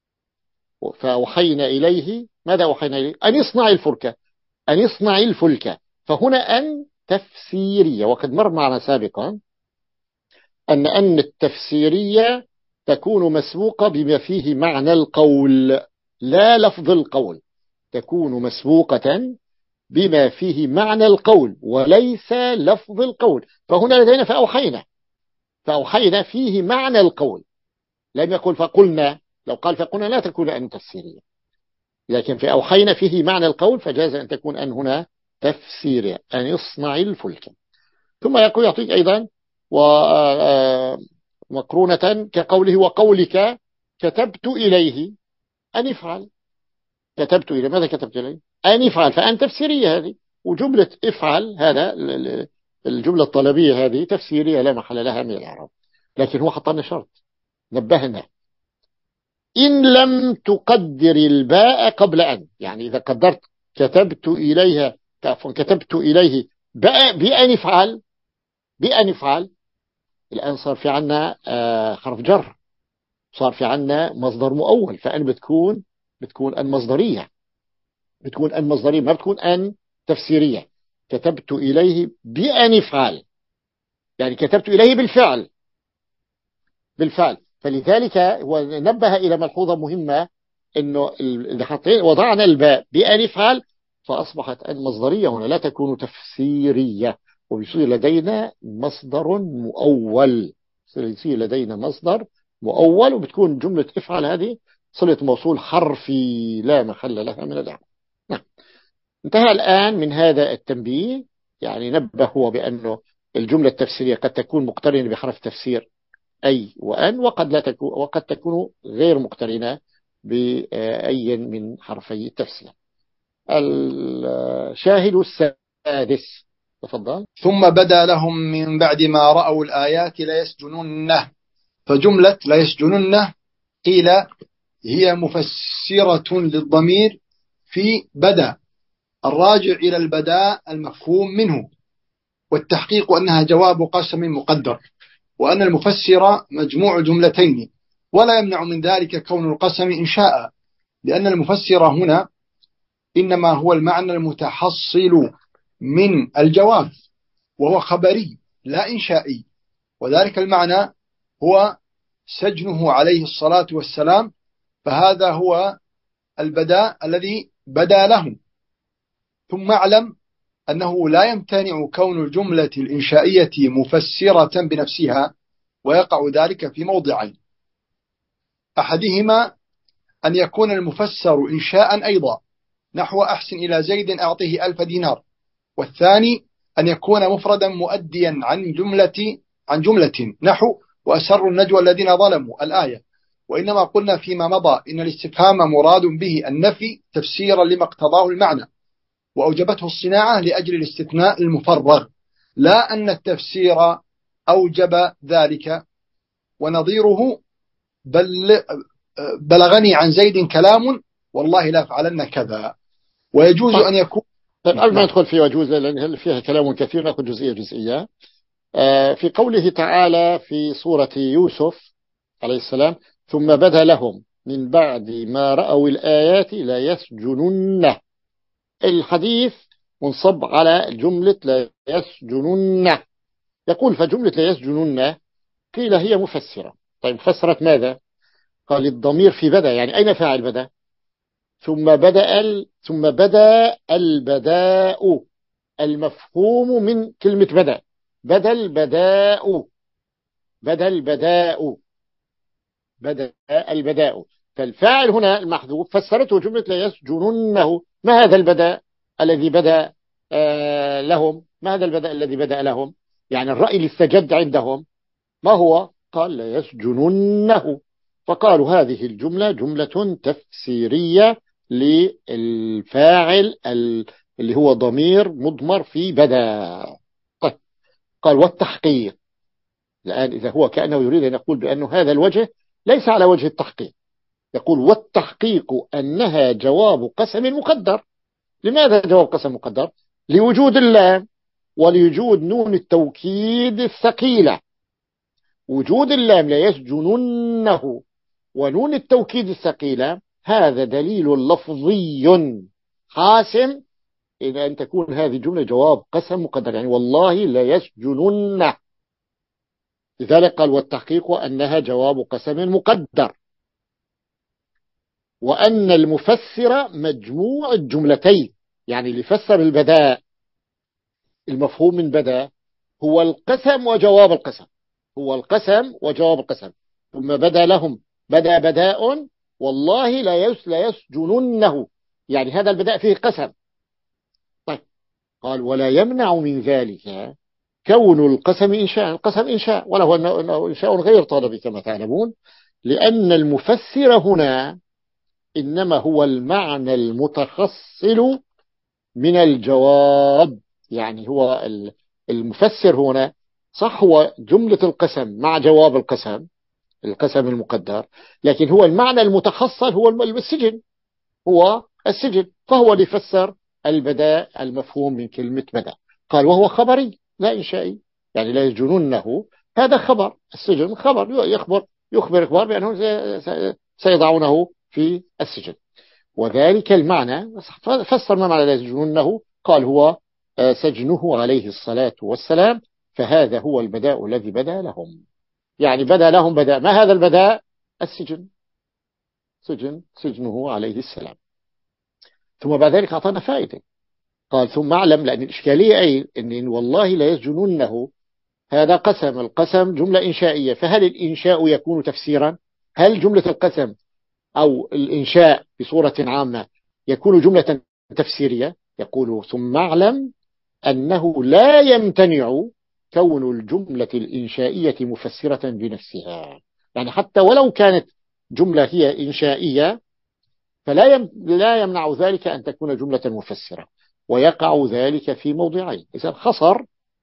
فأوحينا إليه ماذا أوحينا إليه؟ أن يصنع الفلك، أن يصنع الفلك. فهنا أن تفسيرية. وقد مر معنا سابقا أن أن التفسيرية تكون مسبوقة بما فيه معنى القول لا لفظ القول، تكون مسبوقة بما فيه معنى القول وليس لفظ القول. فهنا لدينا فأوحينا، فأوحينا فيه معنى القول، لم يقل فقلنا. لو قال فقلنا لا تكون أن تفسيرية، لكن في أوحينا فيه معنى القول فجاز أن تكون أن هنا تفسيرية، أن يصنع الفلك. ثم يقول يعطيك أيضا ومقرونة كقوله وقولك كتبت إليه أن يفعل. كتبت إليه ماذا كتبت إليه؟ أن يفعل، فأن تفسيرية هذه وجملة افعل هذا الجملة الطلبية هذه تفسيرية لا محل لها من الإعراب. لكن هو حط لنا شرط، نبهنا: إن لم تقدر الباء قبل أن، يعني إذا قدرت كتبت إليها كتبت إليه بأن افعل بأن افعل، الآن صار في عنا حرف جر، صار في عنا مصدر مؤول، فأن بتكون بتكون أن مصدرية، بتكون أن مصدرية ما بتكون أن تفسيرية. كتبت إليه بأن افعل، يعني كتبت إليه بالفعل بالفعل. فلذلك هو نبه إلى ملحوظة مهمة، إنه وضعنا الباء بأن افعل فأصبحت أن مصدرية هنا لا تكون تفسيرية، ويصير لدينا مصدر مؤول، يصير لدينا مصدر مؤول، وبتكون جملة افعل هذه صلة موصول حرفي لا محل لها من الإعراب. نعم. انتهى الآن من هذا التنبيه. يعني نبه هو بأنه الجملة التفسيرية قد تكون مقترنة بحرف تفسير أي وأن، وقد لا تكون وقد تكون غير مقترنة بأي من حرفي التفسير. الشاهد السادس، تفضل. ثم بدا لهم من بعد ما رأوا الآيات ليسجننه. فجملة ليسجننه قيل هي مفسرة للضمير في بدا، الراجع إلى البداء المفهوم منه، والتحقيق أنها جواب قسم مقدر، وأن المفسر مجموع جملتين، ولا يمنع من ذلك كون القسم إنشاء، لأن المفسر هنا إنما هو المعنى المتحصل من الجواب، وهو خبري لا إنشائي، وذلك المعنى هو سجنه عليه الصلاة والسلام، فهذا هو البداء الذي بدا لهم. ثم اعلم أنه لا يمتنع كون الجملة الإنشائية مفسرة بنفسها، ويقع ذلك في موضعين: أحدهما أن يكون المفسر إنشاء أيضا، نحو أحسن إلى زيد أعطيه ألف دينار، والثاني أن يكون مفردا مؤديا عن جملة عن جملة نحو وأسروا النجوى الذين ظلموا الآية. وإنما قلنا فيما مضى إن الاستفهام مراد به النفي تفسيرا لما اقتضاه المعنى، وأوجبته الصناعة لأجل الاستثناء المفرغ، لا أن التفسير أوجب ذلك. ونظيره بل بلغني عن زيد كلام والله لا فعلن كذا. ويجوز أن يكون طيب قبل ما ندخل في وجوز لأن فيها كلام كثير، نأخذ جزئية جزئية. في قوله تعالى في سورة يوسف عليه السلام: ثم بدا لهم من بعد ما رأوا الآيات لا يسجننه، الحديث منصب على جملة لا يسجننه. يقول فجملة لا يسجننه قيل هي مفسرة. طيب فسرت ماذا؟ قال الضمير في بدا، يعني أين فاعل بدا؟ ثم بدأ ال... ثم بدأ البداء المفهوم من كلمة بدأ، بدأ البداء بدأ البداء بدأ البداء. فالفاعل هنا المحذوف فسرته جملة لا يسجننه. ما هذا البداء الذي بدأ آه لهم؟ ما هذا البداء الذي بدأ لهم؟ يعني الرأي اللي استجد عندهم ما هو؟ قال لا يسجننه. فقالوا هذه الجملة جملة تفسيرية للفاعل اللي هو ضمير مضمر في بدأ. طيب قال والتحقيق. الآن إذا هو كأنه يريد أن يقول بأن هذا الوجه ليس على وجه التحقيق، يقول والتحقيق أنها جواب قسم مقدر. لماذا جواب قسم مقدر؟ لوجود اللام ولوجود نون التوكيد الثقيلة. وجود اللام لا يسجننه ونون التوكيد الثقيلة هذا دليل لفظي حاسم إلى أن تكون هذه جملة جواب قسم مقدر، يعني والله لا يسجننه. لذلك قال والتحقيق أنها جواب قسم مقدر، وأن المفسر مجموع الجملتين، يعني اللي فسر البداء المفهوم من بداء هو القسم وجواب القسم، هو القسم وجواب القسم. ثم بدا لهم بدا بداء والله لا يس لا يسجننه، يعني هذا البداء فيه قسم. طيب قال ولا يمنع من ذلك كون القسم إنشاء، القسم إنشاء وله أنه إنشاء غير طلبي كما تعلمون، لأن المفسر هنا إنما هو المعنى المتحصل من الجواب. يعني هو المفسر هنا صح هو جملة القسم مع جواب القسم، القسم المقدر، لكن هو المعنى المتحصل هو السجن، هو السجن. فهو اللي فسر البداء المفهوم من كلمة بدأ. قال وهو خبري لا إنشائي، يعني لا يسجنونه، هذا خبر، السجن خبر يخبر يخبر إخبار بأنه سيضعونه في السجن. وذلك المعنى فسر ما معنى لا يسجنونه، قال هو سجنه عليه الصلاة والسلام، فهذا هو البداء الذي بدأ لهم. يعني بدأ لهم بدأ، ما هذا البداء؟ السجن، سجن سجنه عليه السلام. ثم بعد ذلك أعطانا فائدة، قال ثم أعلم، لأن الإشكالية أي إن والله لا يسجنونه، هذا قسم، القسم جملة إنشائية، فهل الإنشاء يكون تفسيرا؟ هل جملة القسم أو الإنشاء بصورة عامة يكون جملة تفسيرية؟ يقول ثم أعلم أنه لا يمتنع كون الجملة الإنشائية مفسرة بنفسها. يعني حتى ولو كانت جملة هي إنشائية فلا يم لا يمنع ذلك أن تكون جملة مفسرة، ويقع ذلك في موضعين. إذا خسر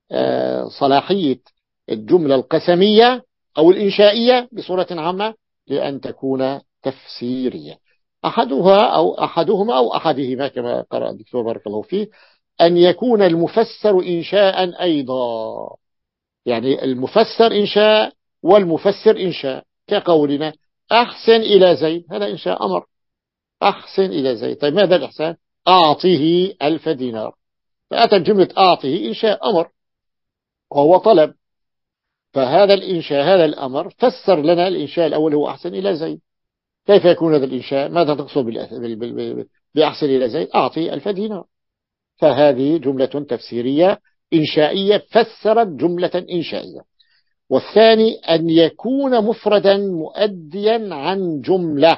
صلاحية الجملة القسمية أو الإنشائية بصورة عامة لأن تكون تفسيرية. أحدها أو أحدهما أو أحدهما كما قرأ الدكتور بارك الله فيه، أن يكون المفسر إنشاء أيضا، يعني المفسر إنشاء والمفسر إنشاء، كقولنا أحسن إلى زيد، هذا إنشاء أمر، أحسن إلى زيد. طيب ماذا الإحسان؟ أعطيه ألف دينار، فأتت جملة أعطيه إنشاء أمر وهو طلب، فهذا الإنشاء هذا الأمر فسر لنا الإنشاء الأول هو أحسن إلى زيد. كيف يكون هذا الإنشاء؟ ماذا تقصد بأحسن إلى زيد؟ أعطي ألف دينار. فهذه جملة تفسيرية إنشائية فسرت جملة إنشائية. والثاني أن يكون مفردا مؤديا عن جملة،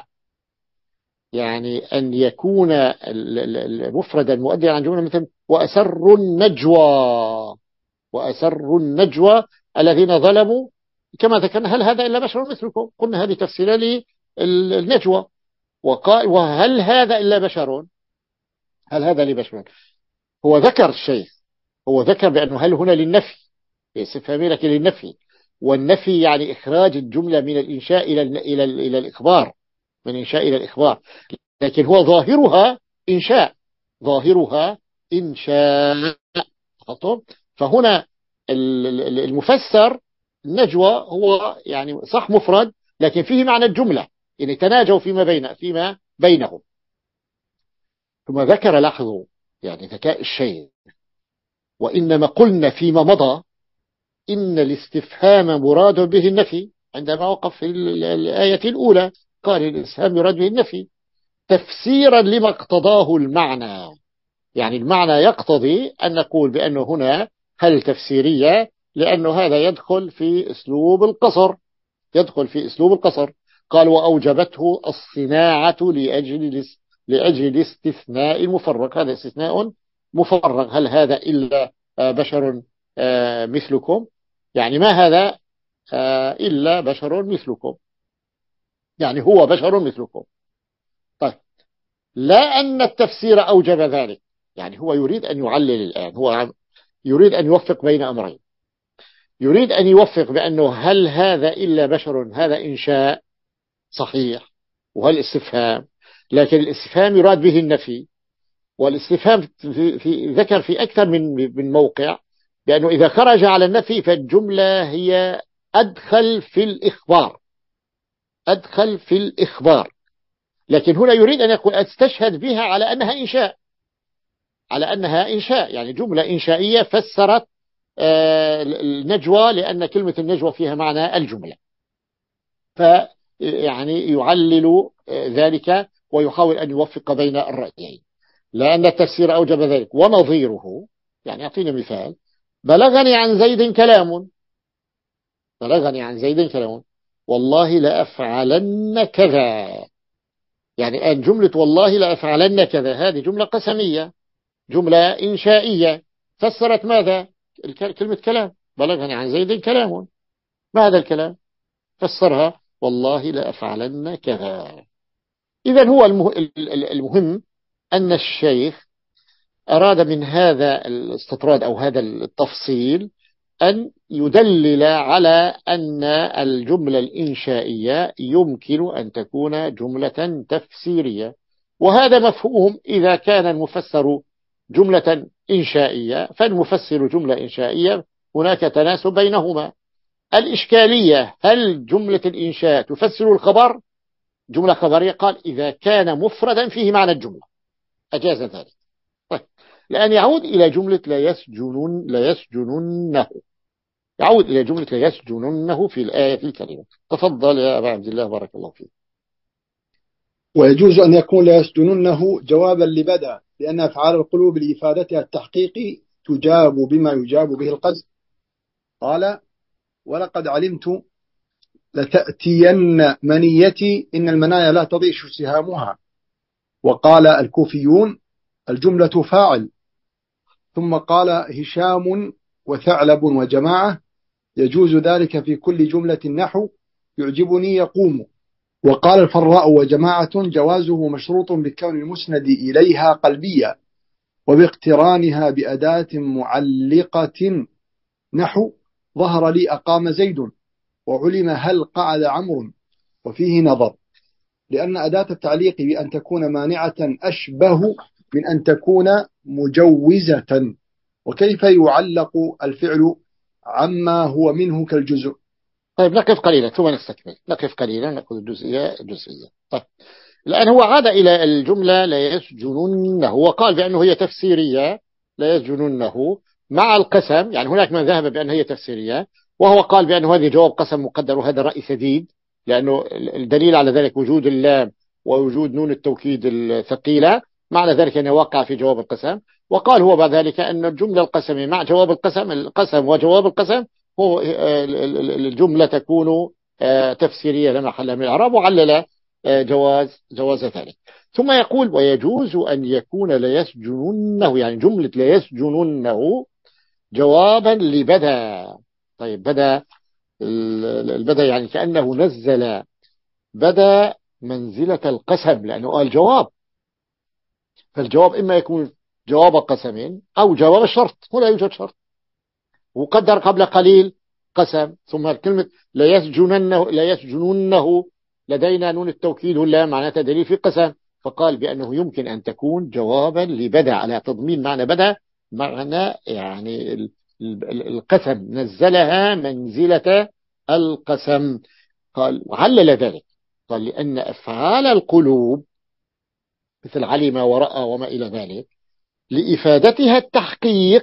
يعني أن يكون مفردا مؤديا عن جملة، مثل وأسر النجوى، وأسر النجوى الذين ظلموا، كما ذكرنا هل هذا إلا بشر مثلكم، قلنا هذه تفسير للنجوى. وقال وهل هذا إلا بشر، هل هذا لبشر؟ هو ذكر الشيء، هو ذكر بأنه هل هنا للنفي، استفهامي لك للنفي، والنفي يعني إخراج الجملة من الإنشاء إلى إلى إلى الإخبار، من إنشاء إلى الإخبار، لكن هو ظاهرها إنشاء، ظاهرها إنشاء. فهنا المفسر النجوى هو يعني صح مفرد لكن فيه معنى الجملة، يعني تناجوا فيما بين فيما بينهم. ثم ذكر لاحظوا يعني ذكاء الشيء، وإنما قلنا فيما مضى إن الاستفهام مراد به النفي، عندما وقف في الآية الأولى قال الاستفهام يراد به النفي تفسيرا لما اقتضاه المعنى، يعني المعنى يقتضي أن نقول بأنه هنا هل تفسيرية، لأنه هذا يدخل في أسلوب القصر، يدخل في أسلوب القصر. قال وأوجبته الصناعة لأجل لأجل الاستثناء المفرغ، هذا استثناء مفرغ، هل هذا إلا بشر مثلكم، يعني ما هذا إلا بشر مثلكم، يعني هو بشر مثلكم. طيب لا أن التفسير أوجب ذلك، يعني هو يريد أن يعلل الآن، هو يريد أن يوفق بين أمرين، يريد أن يوفق بأنه هل هذا إلا بشر، هذا إنشاء صحيح وهل استفهام، لكن الاستفهام يراد به النفي، والاستفهام في في ذكر في أكثر من من موقع بأنه إذا خرج على النفي فالجملة هي أدخل في الإخبار، أدخل في الإخبار، لكن هنا يريد أن يقول أستشهد بها على أنها إنشاء، على أنها إنشاء، يعني جملة إنشائية فسرت النجوى، لأن كلمة النجوى فيها معنى الجملة، فيعني يعلل ذلك ويحاول أن يوفق بين الرأيين، لأن التفسير أوجب ذلك. ونظيره يعني أعطينا مثال، بلغني عن زيد كلام، بلغني عن زيد كلام والله لأفعلن كذا، يعني الآن جملة والله لأفعلن كذا هذه جملة قسمية، جملة إنشائية فسرت ماذا؟ كلمة كلام، بلغني عن زيد كلام، ما هذا الكلام؟ فسرها والله لأفعلن كذا. إذن هو المهم أن الشيخ أراد من هذا الاستطراد أو هذا التفصيل أن يدلل على أن الجملة الإنشائية يمكن أن تكون جملة تفسيرية، وهذا مفهوم إذا كان المفسر جملة إنشائية فالمفسر جملة إنشائية، هناك تناسب بينهما. الإشكالية هل جملة الإنشاء تفسر الخبر؟ جملة خبرية، قال إذا كان مفردا فيه معنى الجملة أجاز ذلك. طيب، لأن يعود إلى جملة لا يسجنون لا يسجنونه، يعود إلى جملة لا يسجنونه في الآية الكريمة. تفضل يا أبا عبد الله بارك الله فيك. ويجوز أن يكون لا يسجنونه جوابا لبدأ، لأن أفعال القلوب لإفادتها التحقيق تجاب بما يجاب به القصد. قال ولقد علمت لتأتين منيتي إن المنايا لا تضيش سهامها. وقال الكوفيون الجملة فاعل. ثم قال هشام وثعلب وجماعة يجوز ذلك في كل جملة نحو يعجبني يقوم. وقال الفراء وجماعة جوازه مشروط بكون المسند إليها قلبية وباقترانها بأداة معلقة نحو ظهر لي أقام زيد وعلم هل قعد عمرو. وفيه نظر، لأن أداة التعليق بأن تكون مانعة أشبه من أن تكون مجوزة، وكيف يعلق الفعل عما هو منه كالجزء. طيب نقف قليلا ثم نستكمل، نقف قليلا نأخذ الجزئية الجزئية. طيب الآن هو عاد إلى الجملة لا يسجنونه، وقال بأنه هي تفسيرية لا يسجنونه مع القسم، يعني هناك من ذهب بأنها هي تفسيرية وهو قال بأنه هذه جواب قسم مقدر، وهذا رأي سديد، لأنه الدليل على ذلك وجود اللام ووجود نون التوكيد الثقيلة، معنى ذلك أنه وقع في جواب القسم. وقال هو بعد ذلك أن الجملة القسم مع جواب القسم، القسم وجواب القسم هو الجملة تكون تفسيرية لا محل من الإعراب، وعلل جواز جواز ذلك. ثم يقول ويجوز أن يكون لا يسجنونه، يعني جملة لا يسجنونه جوابا لبدا. طيب بدا، البدا يعني كأنه نزل بدا منزلة القسم، لأنه قال جواب، فالجواب إما يكون جواب قسم أو جواب الشرط، هنا يوجد شرط وقدر قبل قليل قسم، ثم كلمة لا يسجنونه لا يسجنونه لدينا نون التوكيد واللام معناتها دليل في قسم، فقال بأنه يمكن أن تكون جوابا لبدأ على تضمين معنى بدأ، معنى يعني القسم نزلها منزلة القسم. قال وعلل ذلك، قال لأن أفعال القلوب مثل علم ورأى وما إلى ذلك لإفادتها التحقيق،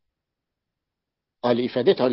قال لإفادتها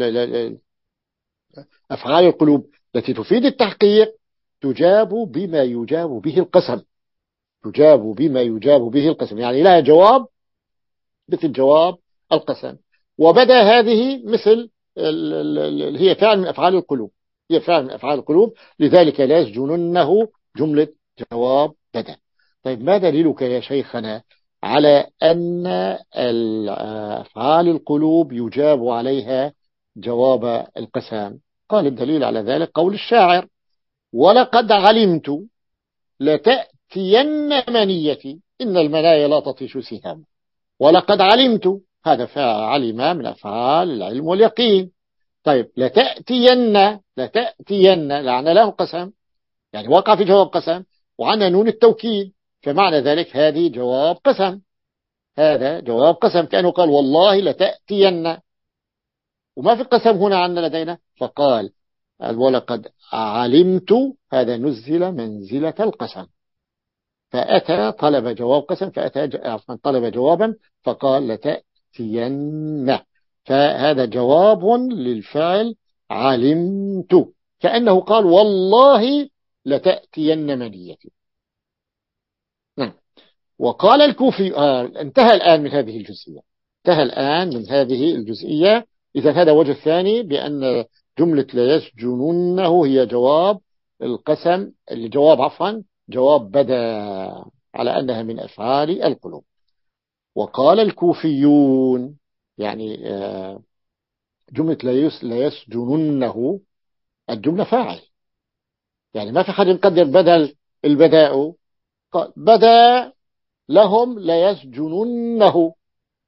أفعال القلوب التي تفيد التحقيق تجاب بما يجاب به القسم، تجاب بما يجاب به القسم، يعني لها جواب مثل جواب القسم. وبدا هذه مثل هي فعل من أفعال القلوب، هي فعل من أفعال القلوب، لذلك لا يسجننه جملة جواب بدا. طيب ما دليلك يا شيخنا على أن أفعال القلوب يجاب عليها جواب القسم؟ قال الدليل على ذلك قول الشاعر ولقد علمت لتأتين منيتي إن المنايا لا تطيش سهام. ولقد علمت هذا فعل علم من أفعال العلم واليقين. طيب لتأتين لتأتين لعن له قسم، يعني وقع في جواب قسم وعنا نون التوكيد، فمعنى ذلك هذه جواب قسم، هذا جواب قسم، كأنه قال والله لتأتين، وما في قسم هنا عندنا لدينا، فقال ولقد علمت هذا نزل منزلة القسم، فأتى طلب جواب قسم، فأتى طلب جوابا فقال لتأتين، فهذا جواب للفعل علمت، كأنه قال والله لتأتين منيتي. نعم. وقال الكوفي آه انتهى الآن من هذه الجزئية، انتهى الآن من هذه الجزئية. إذا هذا وجه ثاني بأن جملة لا يسجنونه هي جواب القسم، الجواب عفوا جواب بدا على أنها من أفعال القلوب. وقال الكوفيون يعني جملة لا يسجنونه الجملة فاعل، يعني ما في حد يقدر بدل البداء، بدا لهم لا يسجنونه،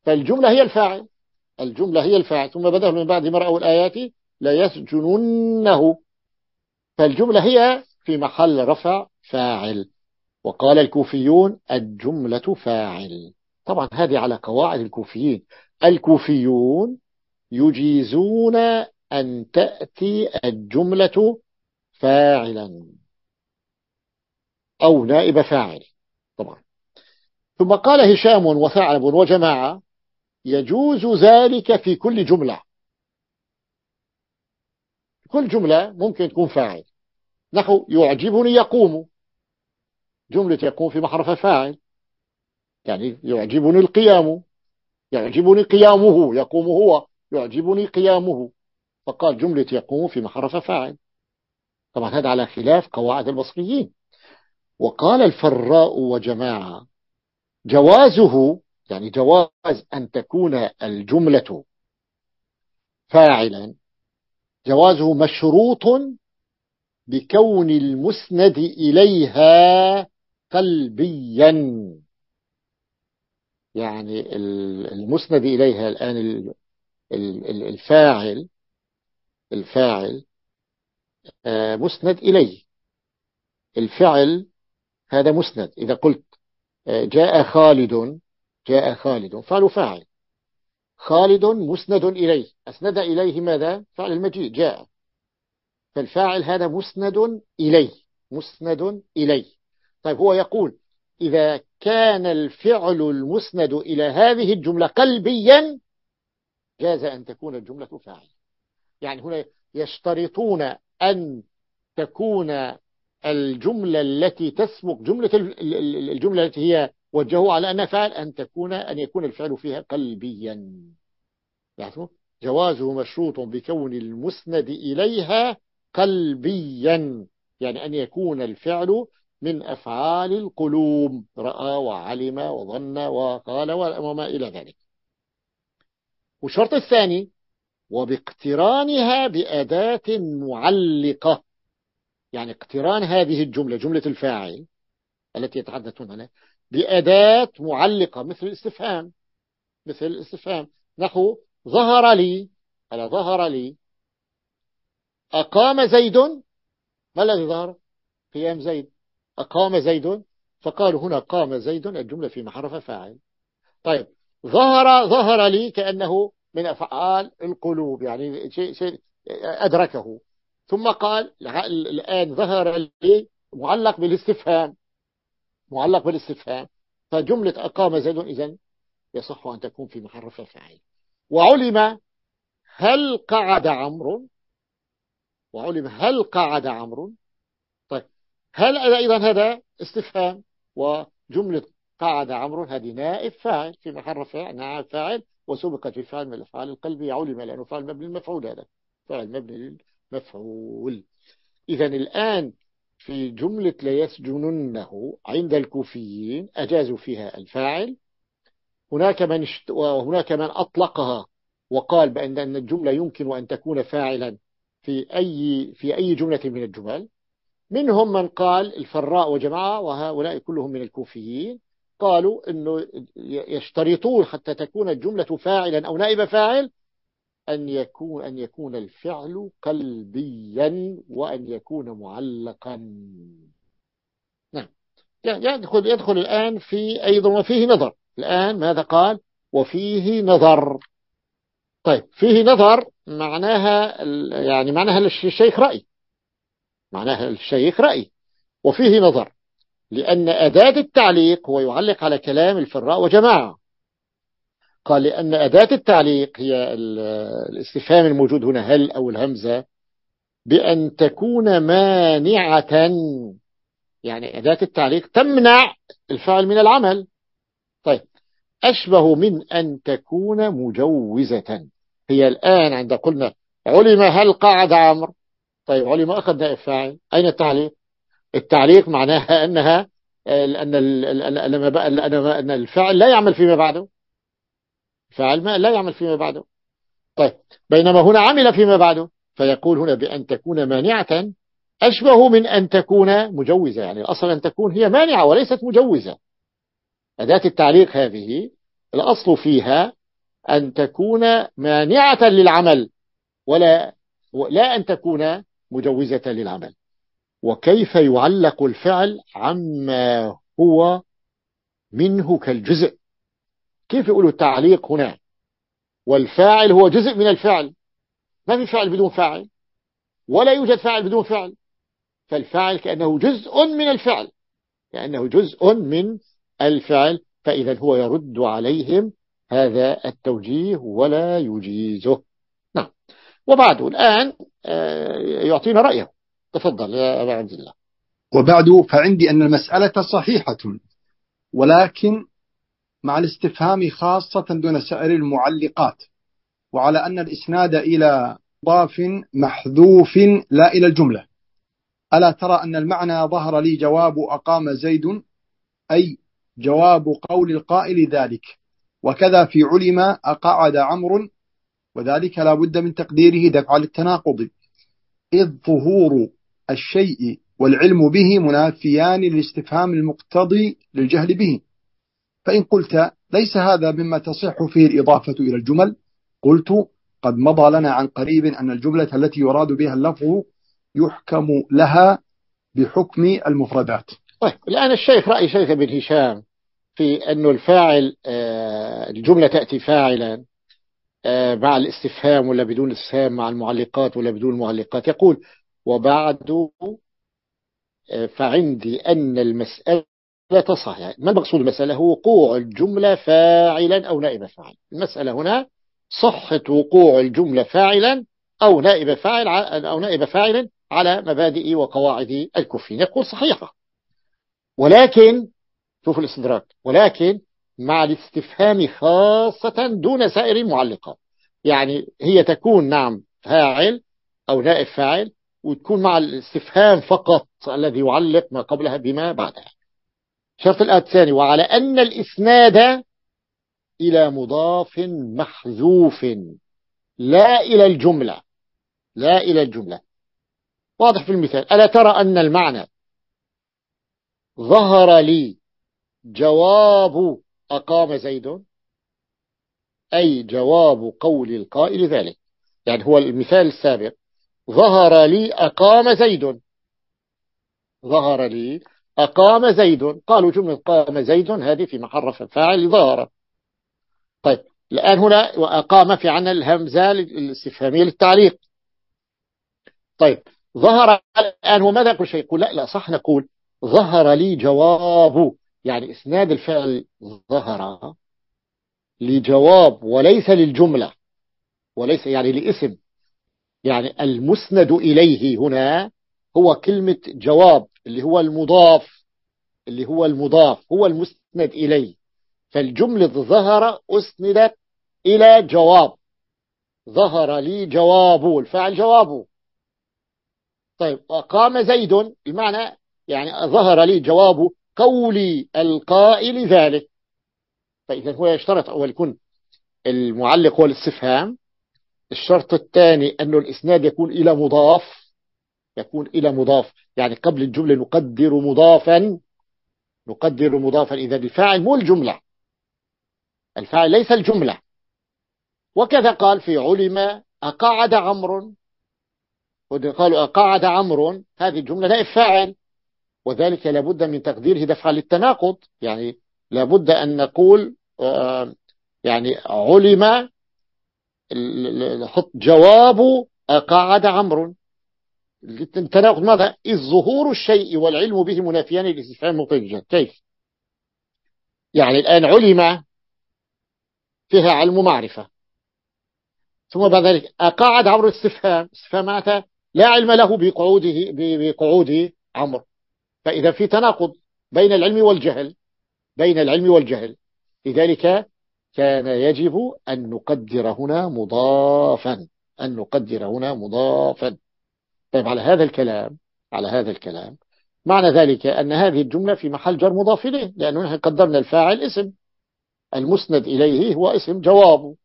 فالجملة هي الفاعل، الجملة هي الفاعل. ثم بدأ من بعد ما رأوا الآيات ليسجننه، فالجملة هي في محل رفع فاعل. وقال الكوفيون الجملة فاعل. طبعا هذه على قواعد الكوفيين. الكوفيون يجيزون أن تأتي الجملة فاعلا أو نائب فاعل طبعا. ثم قال هشام وثعلب وجماعة يجوز ذلك في كل جملة، كل جملة ممكن تكون فاعل. نحو يعجبني يقوم، جملة يقوم في محرف فاعل، يعني يعجبني القيام، يعجبني قيامه، يقوم هو، يعجبني قيامه، فقال جملة يقوم في محرف فاعل. طبعا هذا على خلاف قواعد البصريين. وقال الفراء وجماعة جوازه، يعني جواز أن تكون الجملة فاعلا، جوازه مشروط بكون المسند إليها قلبيا. يعني المسند إليها الآن الفاعل، الفاعل مسند إليه، الفعل هذا مسند. إذا قلت جاء خالد، جاء خالد فعل فاعل، خالد مسند إليه، أسند إليه ماذا؟ فعل المجيء جاء، فالفاعل هذا مسند إليه، مسند إليه. طيب هو يقول إذا كان الفعل المسند إلى هذه الجملة قلبيا جاز أن تكون الجملة فاعل. يعني هنا يشترطون أن تكون الجملة التي تسبق جملة الجملة التي هي وجهوا على أنها فعل أن تكون أن يكون الفعل فيها قلبيا. يعني جوازه مشروط بكون المسند إليها قلبيا، يعني أن يكون الفعل من أفعال القلوب، رأى وعلم وظن وقال وما إلى ذلك. والشرط الثاني وباقترانها بأداة معلقة، يعني اقتران هذه الجملة جملة الفاعل التي يتحدثون عنها بأداة معلقة مثل الاستفهام، مثل الاستفهام. نحو ظهر لي، ألا ظهر لي أقام زيد، ما الذي ظهر؟ قيام زيد، أقام زيد، فقالوا هنا قام زيد الجملة في محرف فاعل. طيب ظهر، ظهر لي كأنه من أفعال القلوب، يعني شيء شيء أدركه. ثم قال الآن ظهر لي معلق بالاستفهام، معلق بالاستفهام، فجملة أقام زيد إذن يصح أن تكون في محرف فاعل. وعلم هل قعد عمرو، وعلم هل قعد عمرو. طيب هل أيضا هذا استفهام، وجملة قعد عمرو هذه نائب فاعل في محرف فاعل، نائب فاعل وسبقت في فعل من الأفعال القلبية. علم لأنه فعل مبني المفعول، هذا فعل مبني المفعول. إذا الآن في جملة ليسجننه عند الكوفيين أجازوا فيها الفاعل. هناك من اشت... وهناك من أطلقها وقال بأن أن الجملة يمكن أن تكون فاعلا في أي في أي جملة من الجمل. منهم من قال الفراء وجماعة، وهؤلاء كلهم من الكوفيين، قالوا أنه يشترطون حتى تكون الجملة فاعلا أو نائب فاعل أن يكون أن يكون الفعل قلبيا وأن يكون معلقا. نعم. يدخل يدخل الآن في أيضا وفيه نظر. الآن ماذا قال؟ وفيه نظر. طيب فيه نظر معناها يعني معناها الشيخ رأي، معناها الشيخ رأي وفيه نظر، لأن أداة التعليق هو يعلق على كلام الفراء وجماعة. قال لأن أداة التعليق هي الاستفهام الموجود هنا هل أو الهمزة بأن تكون مانعة، يعني أداة التعليق تمنع الفعل من العمل. طيب أشبه من أن تكون مجوزة. هي الآن عند قلنا علم هل قعد عمرو، طيب علم أخذ نائب فاعل، أين التعليق؟ التعليق معناها أنها أن أن الفعل لا يعمل فيما بعده، فعل ما لا يعمل فيما بعده. طيب بينما هنا عمل فيما بعده، فيقول هنا بأن تكون مانعة أشبه من أن تكون مجوزة، يعني الأصل أن تكون هي مانعة وليست مجوزة. أداة التعليق هذه الأصل فيها أن تكون مانعة للعمل، ولا لا أن تكون مجوزة للعمل. وكيف يعلق الفعل عما هو منه كالجزء؟ كيف يقولوا التعليق هنا والفاعل هو جزء من الفعل؟ ما في فعل بدون فاعل، ولا يوجد فاعل بدون فعل، فالفاعل كأنه جزء من الفعل، كأنه جزء من الفعل، فإذا هو يرد عليهم هذا التوجيه ولا يجيزه. نعم. وبعد الآن يعطينا رأيه. تفضل يا أبا عبد الله. وبعد فعندي أن المسألة صحيحة، ولكن مع الاستفهام خاصة دون سائر المعلقات، وعلى أن الإسناد إلى مضاف محذوف لا إلى الجملة. ألا ترى أن المعنى ظهر لي جواب أقام زيد، أي جواب قول القائل ذلك، وكذا في علم أقعد عمرو، وذلك لا بد من تقديره دفع للتناقض، إذ ظهور الشيء والعلم به منافيان للاستفهام المقتضي للجهل به. فإن قلت ليس هذا مما تصح فيه الإضافة إلى الجمل، قلت قد مضى لنا عن قريب أن الجملة التي يراد بها اللفظ يحكم لها بحكم المفردات. طيب الآن الشيخ رأي شيخ ابن هشام في أنه الفاعل الجملة تأتي فاعلا مع الاستفهام ولا بدون استفهام، مع المعلقات ولا بدون المعلقات. يقول وبعد فعندي أن المسألة صحيحة. ما المقصود المسألة؟ هو وقوع الجملة فاعلا أو نائب فاعل. المسألة هنا صحة وقوع الجملة فاعلا أو نائب فاعل أو نائب فاعل على مبادئ وقواعد الكفين. يقول صحيحة، ولكن شوف الاستدراك، ولكن مع الاستفهام خاصة دون سائر المعلقات. يعني هي تكون نعم فاعل أو نائب فاعل، وتكون مع الاستفهام فقط الذي يعلق ما قبلها بما بعدها. شرط الآية الثاني وعلى أن الإسناد إلى مضاف محذوف لا إلى الجملة، لا إلى الجملة. واضح في المثال. ألا ترى أن المعنى ظهر لي جواب أقام زيد، أي جواب قول القائل ذلك. يعني هو المثال السابق ظهر لي أقام زيد، ظهر لي أقام زيد، قالوا جملة قام زيد هذه في محل رفع فاعل ظهر. طيب الآن هنا وأقام في عنا الهمزة الاستفهامية للتعليق. طيب ظهر الآن هو ماذا يقول؟ شيء يقول لا لا صح، نقول ظهر لي جواب، يعني إسناد الفعل ظهر لجواب وليس للجملة، وليس يعني لاسم. يعني المسند إليه هنا هو كلمة جواب، اللي هو المضاف، اللي هو المضاف هو المسند إليه. فالجملة ظهر أسندت إلى جواب، ظهر لي جوابه، الفاعل جوابه. طيب قام زيد المعنى يعني ظهر لي جواب قولي القائل ذلك. فإذا هو يشترط أول يكون المعلق هو الاستفهام. الشرط الثاني أنه الإسناد يكون إلى مضاف، يكون إلى مضاف، يعني قبل الجملة نقدر مضافا، نقدر مضافا. إذا الفاعل مو الجملة، الفاعل ليس الجملة. وكذا قال في علم أقعد عمرو، قالوا أقعد عمرو هذه الجملة نائب فاعل، وذلك لابد من تقديره دفعا للتناقض. يعني لابد أن نقول يعني علم نحط جواب أقعد عمرو، التناقض ماذا؟ إذ ظهور الشيء والعلم به منافيان للاستفهام مطلقا. كيف يعني؟ الآن علم فيها علم معرفة، ثم بعد ذلك أقعد عمرو استفهام، استفهام معناتها لا علم له بقعوده بقعود عمرو. فإذا في تناقض بين العلم والجهل، بين العلم والجهل. لذلك كان يجب أن نقدر هنا مضافا، أن نقدر هنا مضافا. طيب على هذا الكلام، على هذا الكلام معنى ذلك أن هذه الجملة في محل جر مضاف إليه، لأنه نحن قدرنا الفاعل اسم، المسند إليه هو اسم جوابه.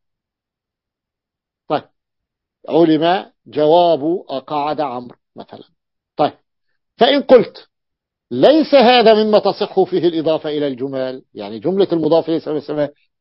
طيب علم جواب أقعد عمرو مثلا. طيب فإن قلت ليس هذا مما تصح فيه الإضافة إلى الجمل، يعني جملة المضاف ليس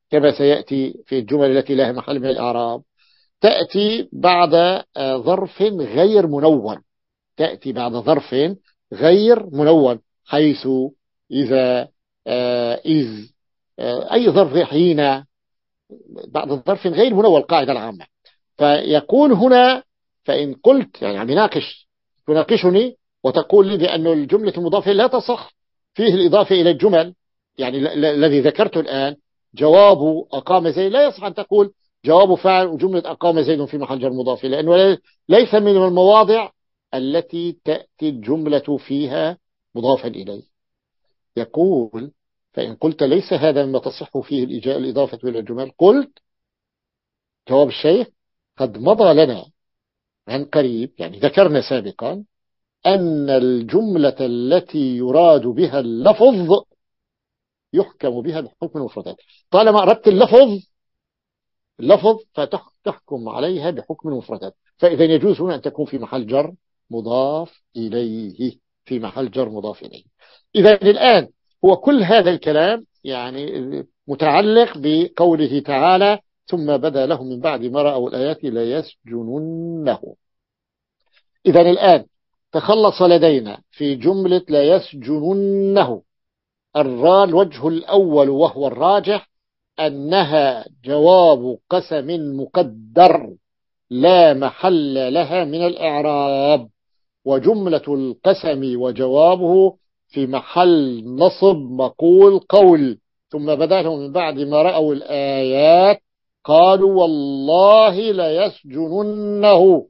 كما سيأتي في الجمل التي لها محل من الإعراب، تأتي بعد ظرف غير منون، تأتي بعد ظرف غير منون، حيث، إذا، إذ، أي ظرف، حين، بعد ظرف غير منون، القاعدة العامة. فيقول هنا: فإن قلت، يعني عم يناقش، تناقشني وتقول لي بأن الجملة المضافة لا تصح فيه الإضافة إلى الجمل، يعني الذي ذكرته الآن جواب أقام زيد، لا يصح أن تقول جواب فاعل وجملة أقام زيد في محل جر مضاف، لأنه ليس من المواضع التي تأتي الجملة فيها مضافا إليه. يقول: فإن قلت ليس هذا مما تصح فيه الإضافة إلى الجمل، قلت جواب الشيخ: قد مضى لنا عن قريب، يعني ذكرنا سابقا، أن الجملة التي يراد بها اللفظ يحكم بها بحكم المفردات. طالما أردت اللفظ اللفظ فتحكم عليها بحكم المفردات، فإذا يجوز هنا أن تكون في محل جر مضاف إليه، في محل جر مضاف إليه. إذا الآن هو كل هذا الكلام يعني متعلق بقوله تعالى: ثم بدا لهم من بعد ما رأوا الآيات ليسجننه. إذا الآن تخلص لدينا في جملة لا يسجننه الراء الوجه الأول، وهو الراجح، أنها جواب قسم مقدر لا محل لها من الإعراب، وجملة القسم وجوابه في محل نصب مقول قول. ثم بدا لهم من بعد ما رأوا الآيات قالوا والله ليسجننه،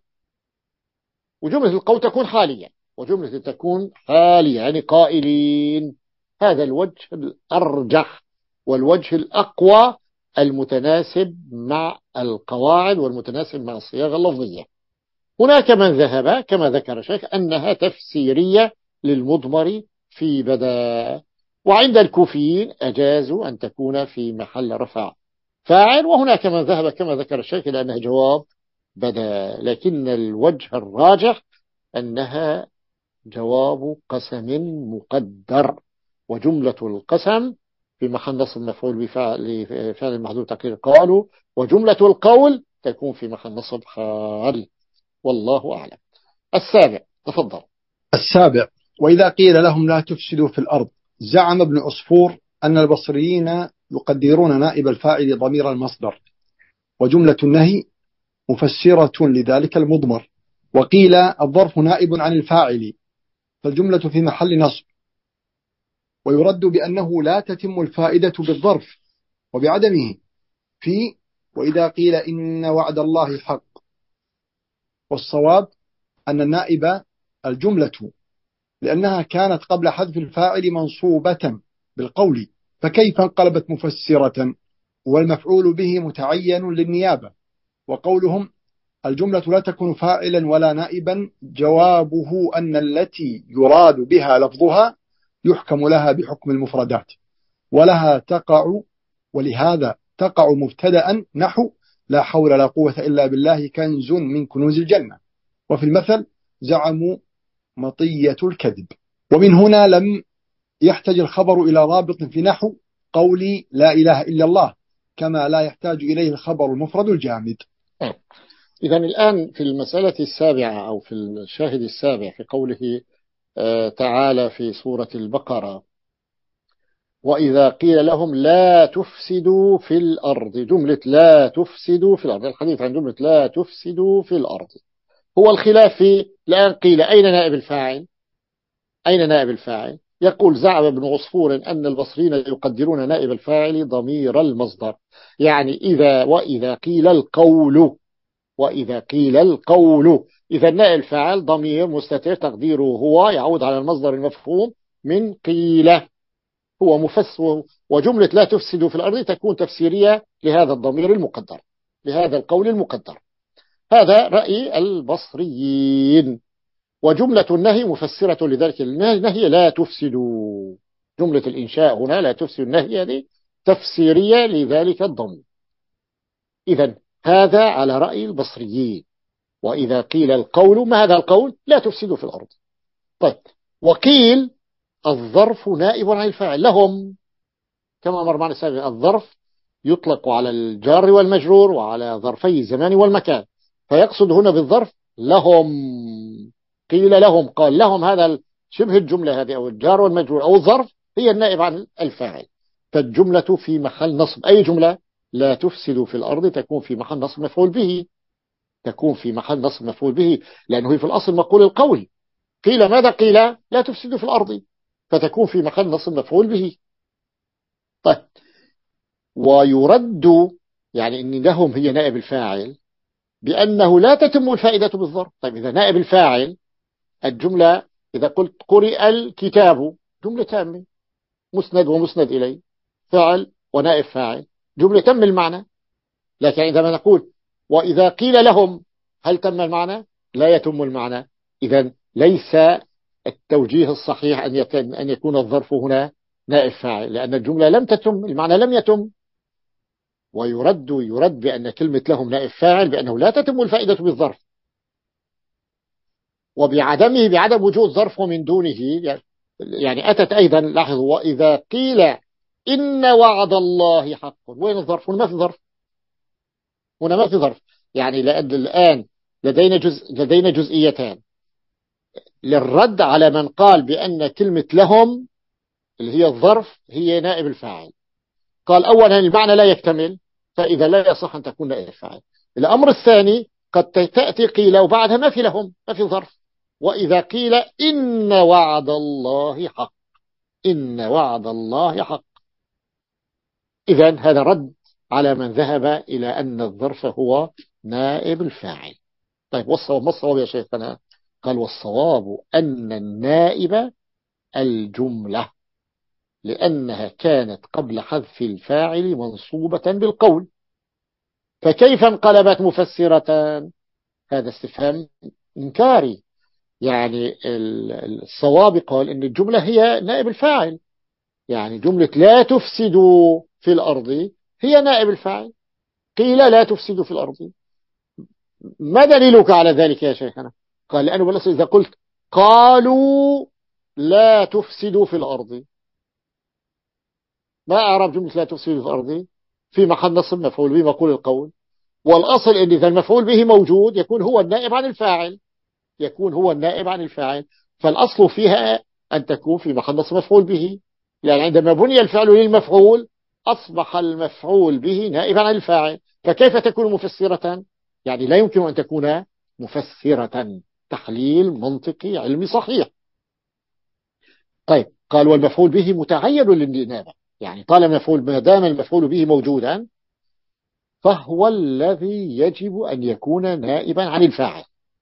وجملة القول تكون حالية، وجملة تكون حالية يعني قائلين. هذا الوجه الأرجح والوجه الأقوى المتناسب مع القواعد والمتناسب مع الصياغة اللفظية. هناك من ذهب كما ذكر الشيخ أنها تفسيرية للمضمر في بدا، وعند الكوفيين أجازوا أن تكون في محل رفع فاعل، وهناك من ذهب كما ذكر الشيخ إلى أنها جواب بدا، لكن الوجه الراجح أنها جواب قسم مقدر، وجملة القسم في محل نصب مفعول بفعل فعل محذوف تقدير قالوا، وجملة القول تكون في محل نصب حال. والله أعلم. السابع، تفضل. السابع: وإذا قيل لهم لا تفسدوا في الأرض، زعم ابن عصفور أن البصريين يقدرون نائب الفاعل ضمير المصدر، وجملة النهي مفسرة لذلك المضمر، وقيل الظرف نائب عن الفاعل فالجملة في محل نصب، ويرد بأنه لا تتم الفائدة بالظرف وبعدمه في وإذا قيل إن وعد الله حق. والصواب أن النائب الجملة، لأنها كانت قبل حذف الفاعل منصوبة بالقول، فكيف انقلبت مفسرة والمفعول به متعين للنيابة؟ وقولهم الجملة لا تكون فاعلا ولا نائبا جوابه أن التي يراد بها لفظها يحكم لها بحكم المفردات ولها تقع، ولهذا تقع مبتدأ نحو لا حول لا قوة إلا بالله كنز من كنوز الجنة، وفي المثل زعموا مطية الكذب. ومن هنا لم يحتاج الخبر إلى رابط في نحو قولي لا إله إلا الله، كما لا يحتاج إليه الخبر المفرد الجامد. إذا الآن في المسألة السابعة أو في الشاهد السابع في قوله تعالى في سورة البقرة: وإذا قيل لهم لا تفسدوا في الأرض، جملة لا تفسدوا في الأرض، الحديث عن جملة لا تفسدوا في الأرض. هو الخلاف في الآن قيل أين نائب الفاعل؟ أين نائب الفاعل؟ يقول: زعم ابن عصفور أن البصريين يقدرون نائب الفاعل ضمير المصدر، يعني إذا وإذا قيل القول، وإذا قيل القول إذا نائب الفاعل ضمير مستتر تقديره هو يعود على المصدر المفهوم من قيل، هو مفسر، وجملة لا تفسد في الأرض تكون تفسيرية لهذا الضمير المقدر، لهذا القول المقدر. هذا رأي البصريين. وجملة النهي مفسرة لذلك النهي لا تفسدوا، جملة الإنشاء هنا لا تفسد، النهي هذه تفسيرية لذلك الضمير. إذن هذا على رأي البصريين. وإذا قيل القول، ما هذا القول؟ لا تفسدوا في الأرض. طيب، وقيل الظرف نائب عن الفاعل لهم، كما مر معنا سابقا الظرف يطلق على الجار والمجرور وعلى ظرفي الزمان والمكان. فيقصد هنا بالظرف لهم، قيل لهم، قال لهم، هذا شبه الجملة هذه أو الجار والمجرور أو الظرف هي النائب عن الفاعل. فالجملة في محل نصب. أي جملة لا تفسد في الأرض تكون في محل نصب مفعول به، تكون في محل نصب مفعول به، لأنه في الأصل مقول القول. قيل ماذا قيل؟ لا تفسد في الأرض، فتكون في محل نصب مفعول به. طيب، ويرد يعني إن لهم هي نائب الفاعل بأنه لا تتم الفائدة بالظرف. طيب إذا نائب الفاعل الجملة، إذا قلت قرئ الكتاب، جملة تامة، مسند ومسند إليه، فعل ونائب فاعل، جملة تم المعنى. لكن عندما نقول وإذا قيل لهم، هل تم المعنى؟ لا يتم المعنى. إذا ليس التوجيه الصحيح أن يكون أن يكون الظرف هنا نائب فاعل، لأن الجملة لم تتم، المعنى لم يتم. ويرد يرد بأن كلمة لهم نائب فاعل بأنه لا تتم الفائدة بالظرف، وبعدمه بعدم وجود ظرف من دونه. يعني أتت أيضا، لاحظوا، وإذا قيل إن وعد الله حق، وين الظرف؟ هنا ما في ظرف، هنا ما في ظرف. يعني لأن الآن لدينا جزء لدينا جزئيتان للرد على من قال بأن كلمة لهم اللي هي الظرف هي نائب الفاعل. قال أولا المعنى لا يكتمل، فإذا لا يصح أن تكون نائب الفاعل. الأمر الثاني قد تأتي قيل وبعدها ما في لهم، ما في ظرف. وإذا قيل إن وعد الله حق، إن وعد الله حق، إذن هذا رد على من ذهب إلى أن الظرف هو نائب الفاعل. طيب والصواب، ما الصواب يا شيخنا؟ قال والصواب أن النائب الجملة، لأنها كانت قبل حذف الفاعل منصوبة بالقول، فكيف انقلبت مفسرة؟ هذا استفهام إنكاري. يعني الصواب قال أن الجملة هي نائب الفاعل، يعني جملة لا تفسدوا في الأرض هي نائب الفاعل، قيل لا تفسدوا في الأرض. ما دليلك على ذلك يا شيخنا؟ قال لأنه بالأصل إذا قلت قالوا لا تفسدوا في الأرض، ما أعرف جملة لا تفسدوا في الأرض في محل نصب مفعول به مقول القول، والأصل إن إذا المفعول به موجود يكون هو النائب عن الفاعل، يكون هو النائب عن الفاعل. فالأصل فيها أن تكون في محل نصب مفعول به، يعني عندما بني الفعل للمفعول أصبح المفعول به نائب عن الفاعل، فكيف تكون مفسرة؟ يعني لا يمكن أن تكون مفسرة. تحليل منطقي علمي صحيح. طيب قال والمفعول به متعين للنيابة، يعني طالما المفعول ما دام المفعول به موجودا فهو الذي يجب أن يكون نائبا عن الفاعل.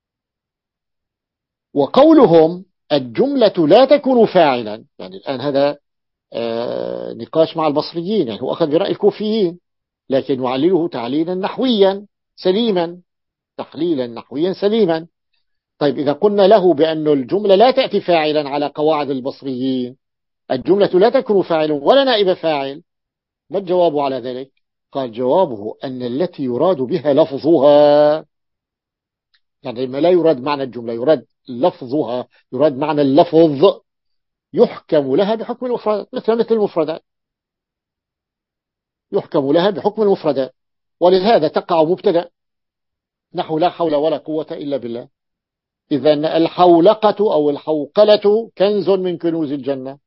وقولهم الجملة لا تكون فاعلا، يعني الآن هذا آه نقاش مع البصريين، يعني هو أخذ برأي الكوفيين، لكن يعلله تعليلا نحويا سليما، تحليلا نحويا سليما. طيب إذا قلنا له بأن الجملة لا تأتي فاعلا على قواعد البصريين، الجملة لا تكون فاعل ولا نائب فاعل، ما الجواب على ذلك؟ قال جوابه أن التي يراد بها لفظها، يعني لما لا يراد معنى الجملة، يراد لفظها، يراد معنى اللفظ، يحكم لها بحكم المفردات، مثل مثل المفردات، يحكم لها بحكم المفردات. ولهذا تقع مبتدأ نحو لا حول ولا قوة إلا بالله. إذن الحولقة أو الحوقلة كنز من كنوز الجنة،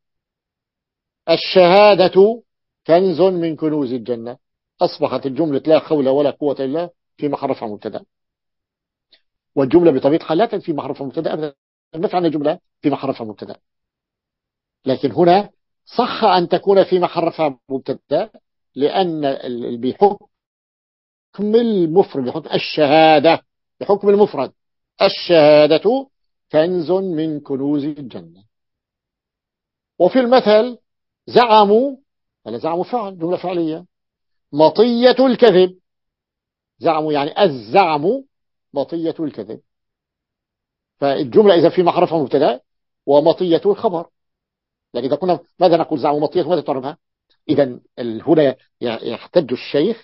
الشهادة كنز من كنوز الجنة. أصبحت الجملة لا حول ولا قوة إلا في محل رفع مبتدأ، والجملة بطبيعة الحال لا تأتي في محل رفع مبتدأ أبدا، ما في عندنا جملة في محل رفع مبتدأ. لكن هنا صح أن تكون في محل رفع مبتدأ، لأن بحكم المفرد، بحكم الشهادة، بحكم المفرد الشهادة كنز من كنوز الجنة. وفي المثل زعموا، ولا زعموا فعل، جملة فعلية، مطية الكذب، زعموا يعني الزعم مطية الكذب، فالجملة إذا في محل رفع مبتدأ ومطية الخبر. لكن إذا قلنا ماذا نقول زعموا مطية ماذا تعرفها؟ إذا هنا يحتج الشيخ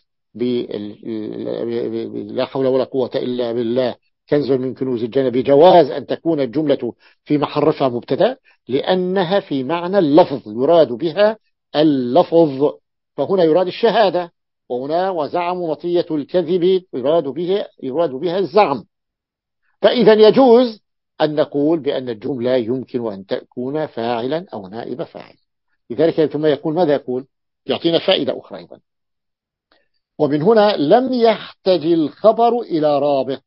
لا حول ولا قوة إلا بالله كنز من كنوز الجنة بجواز أن تكون الجملة في محل رفع مبتدأ، لأنها في معنى اللفظ، يراد بها اللفظ، فهنا يراد الشهادة، وهنا وزعموا مطية الكذب يراد به يراد بها الزعم. فإذا يجوز أن نقول بأن الجملة يمكن أن تكون فاعلا أو نائب فاعل. لذلك ثم يقول ماذا يقول؟ يعطينا فائدة أخرى أيضا. ومن هنا لم يحتج الخبر إلى رابط.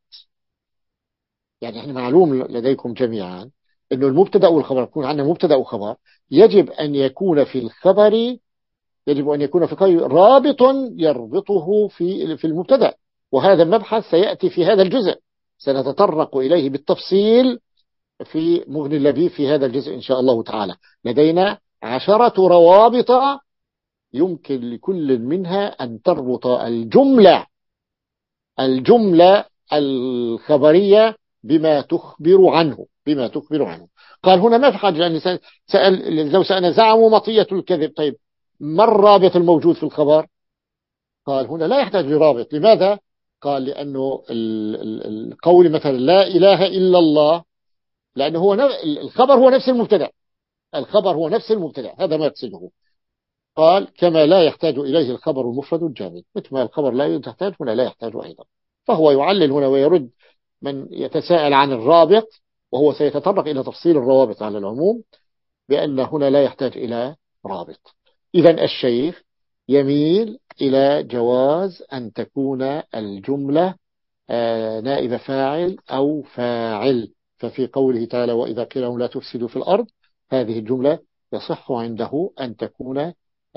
يعني احنا معلوم لديكم جميعا أنه المبتدأ والخبر يكون عندنا مبتدأ وخبر، يجب أن يكون في الخبر يجب أن يكون في الخبر رابط يربطه في في المبتدأ. وهذا المبحث سيأتي في هذا الجزء، سنتطرق إليه بالتفصيل في مغني اللبيب في هذا الجزء إن شاء الله تعالى. لدينا عشرة روابط يمكن لكل منها أن تربط الجملة الجملة الخبرية بما تخبر عنه بما تخبر عنه. قال هنا ما في حاجة أن سأل لو سألنا زعموا مطية الكذب، طيب ما الرابط الموجود في الخبر؟ قال هنا لا يحتاج لرابط. لماذا؟ قال لأنه القول مثلا لا إله إلا الله، لأنه هو الخبر هو نفس المبتدأ الخبر هو نفس المبتدأ هذا ما يقصده. قال كما لا يحتاج إليه الخبر المفرد الجامد، مثل ما الخبر لا يحتاج هنا لا يحتاج أيضا. فهو يعلل هنا ويرد من يتساءل عن الرابط، وهو سيتطرق إلى تفصيل الروابط على العموم، بأن هنا لا يحتاج إلى رابط. إذن الشيخ يميل إلى جواز أن تكون الجملة نائب فاعل أو فاعل. ففي قوله تعالى وإذا قيل لهم لا تفسدوا في الأرض، هذه الجملة يصح عنده أن تكون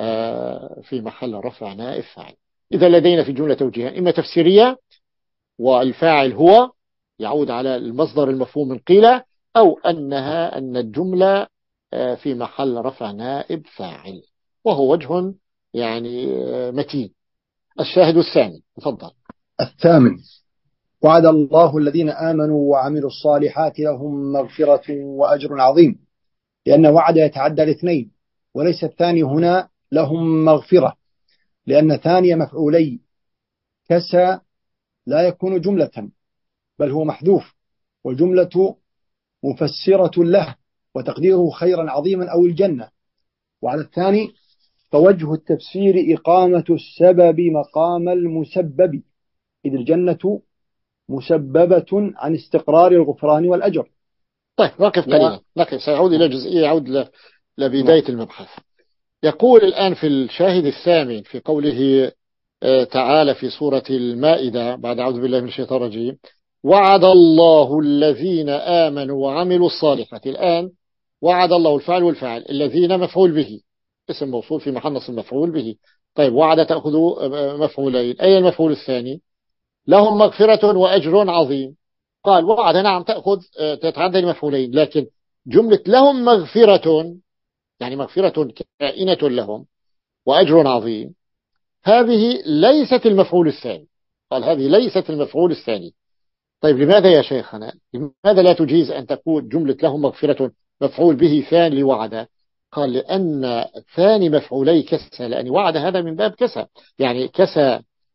في محل رفع نائب فاعل. إذا لدينا في الجملة توجيهان، إما تفسيرية والفاعل هو يعود على المصدر المفهوم من قيل، أو أنها أن الجملة في محل رفع نائب فاعل، وهو وجه يعني متين. الشاهد الثاني تفضل. الثامن وعد الله الذين آمنوا وعملوا الصالحات لهم مغفرة وأجر عظيم، لأن وعد يتعدى الاثنين، وليس الثاني هنا لهم مغفرة، لأن ثاني مفعولي كسى لا يكون جملة بل هو محذوف، والجملة مفسرة له وتقديره خيرا عظيما أو الجنة. وعلى الثاني فوجه التفسير إقامة السبب مقام المسبب، إذ الجنة مسببة عن استقرار الغفران والأجر. طيب نقف قليلا نقف سيعود إلى جزئية يعود لبداية المبحث. يقول الآن في الشاهد الثامن في قوله تعالى في سورة المائدة بعد أعوذ بالله من الشيطان الرجيم وعد الله الذين آمنوا وعملوا الصالحات. الآن وعد الله الفعل والفاعل، الذين مفعول به اسم موصول في محل نصب مفعول به. طيب وعد تأخذ مفعولين، أي المفعول الثاني؟ لهم مغفرة وأجر عظيم. قال وعد نعم تأخذ تتعدى المفعولين، لكن جملة لهم مغفرة يعني مغفرة كائنة لهم وأجر عظيم، هذه ليست المفعول الثاني. قال هذه ليست المفعول الثاني. طيب لماذا يا شيخنا؟ لماذا لا تجيز أن تكون جملة لهم مغفرة مفعول به ثاني لوعد؟ قال لأن ثاني مفعولي كسى، لأن وعد هذا من باب كسى، يعني كسى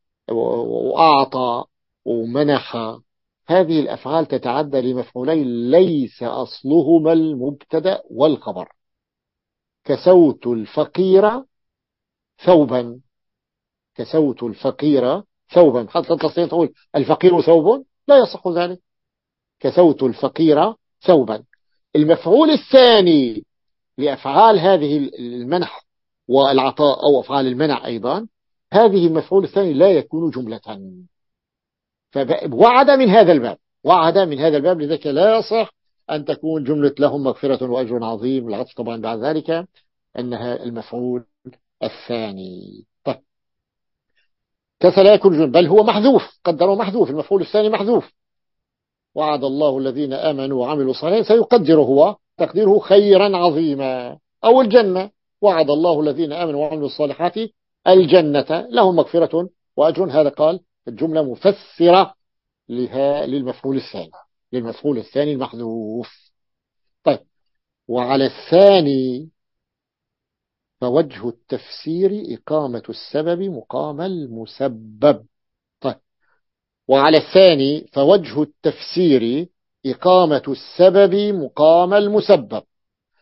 وأعطى ومنح، هذه الأفعال تتعدى لمفعولين ليس أصلهما المبتدأ والخبر. كسوت الفقير ثوبا كسوت الفقير ثوبا، حتى تستطيع تقول الفقير ثوب، لا يصح ذلك. كسوت الفقير ثوبا. المفعول الثاني لأفعال هذه المنح والعطاء أو أفعال المنع أيضا، هذه المفعول الثاني لا يكون جملة، فوعد من هذا الباب وعد من هذا الباب لذلك لا يصح أن تكون جملة لهم مغفرة وأجر عظيم. العطف طبعا بعد ذلك أنها المفعول الثاني. طيب كسى لا يكون جملة بل هو محذوف، قدروا محذوف، المفعول الثاني محذوف. وعد الله الذين آمنوا وعملوا الصالحات سيقدره هو تقديره خيرا عظيما أو الجنة. وعد الله الذين آمنوا وعملوا الصالحات الجنة لهم مغفرة وأجر. هذا قال الجملة مفسرة لها للمفعول الثاني للمفعول الثاني المحذوف. طيب وعلى الثاني فوجه التفسير إقامة السبب مقام المسبب. طيب وعلى الثاني فوجه التفسير إقامة السبب مقام المسبب.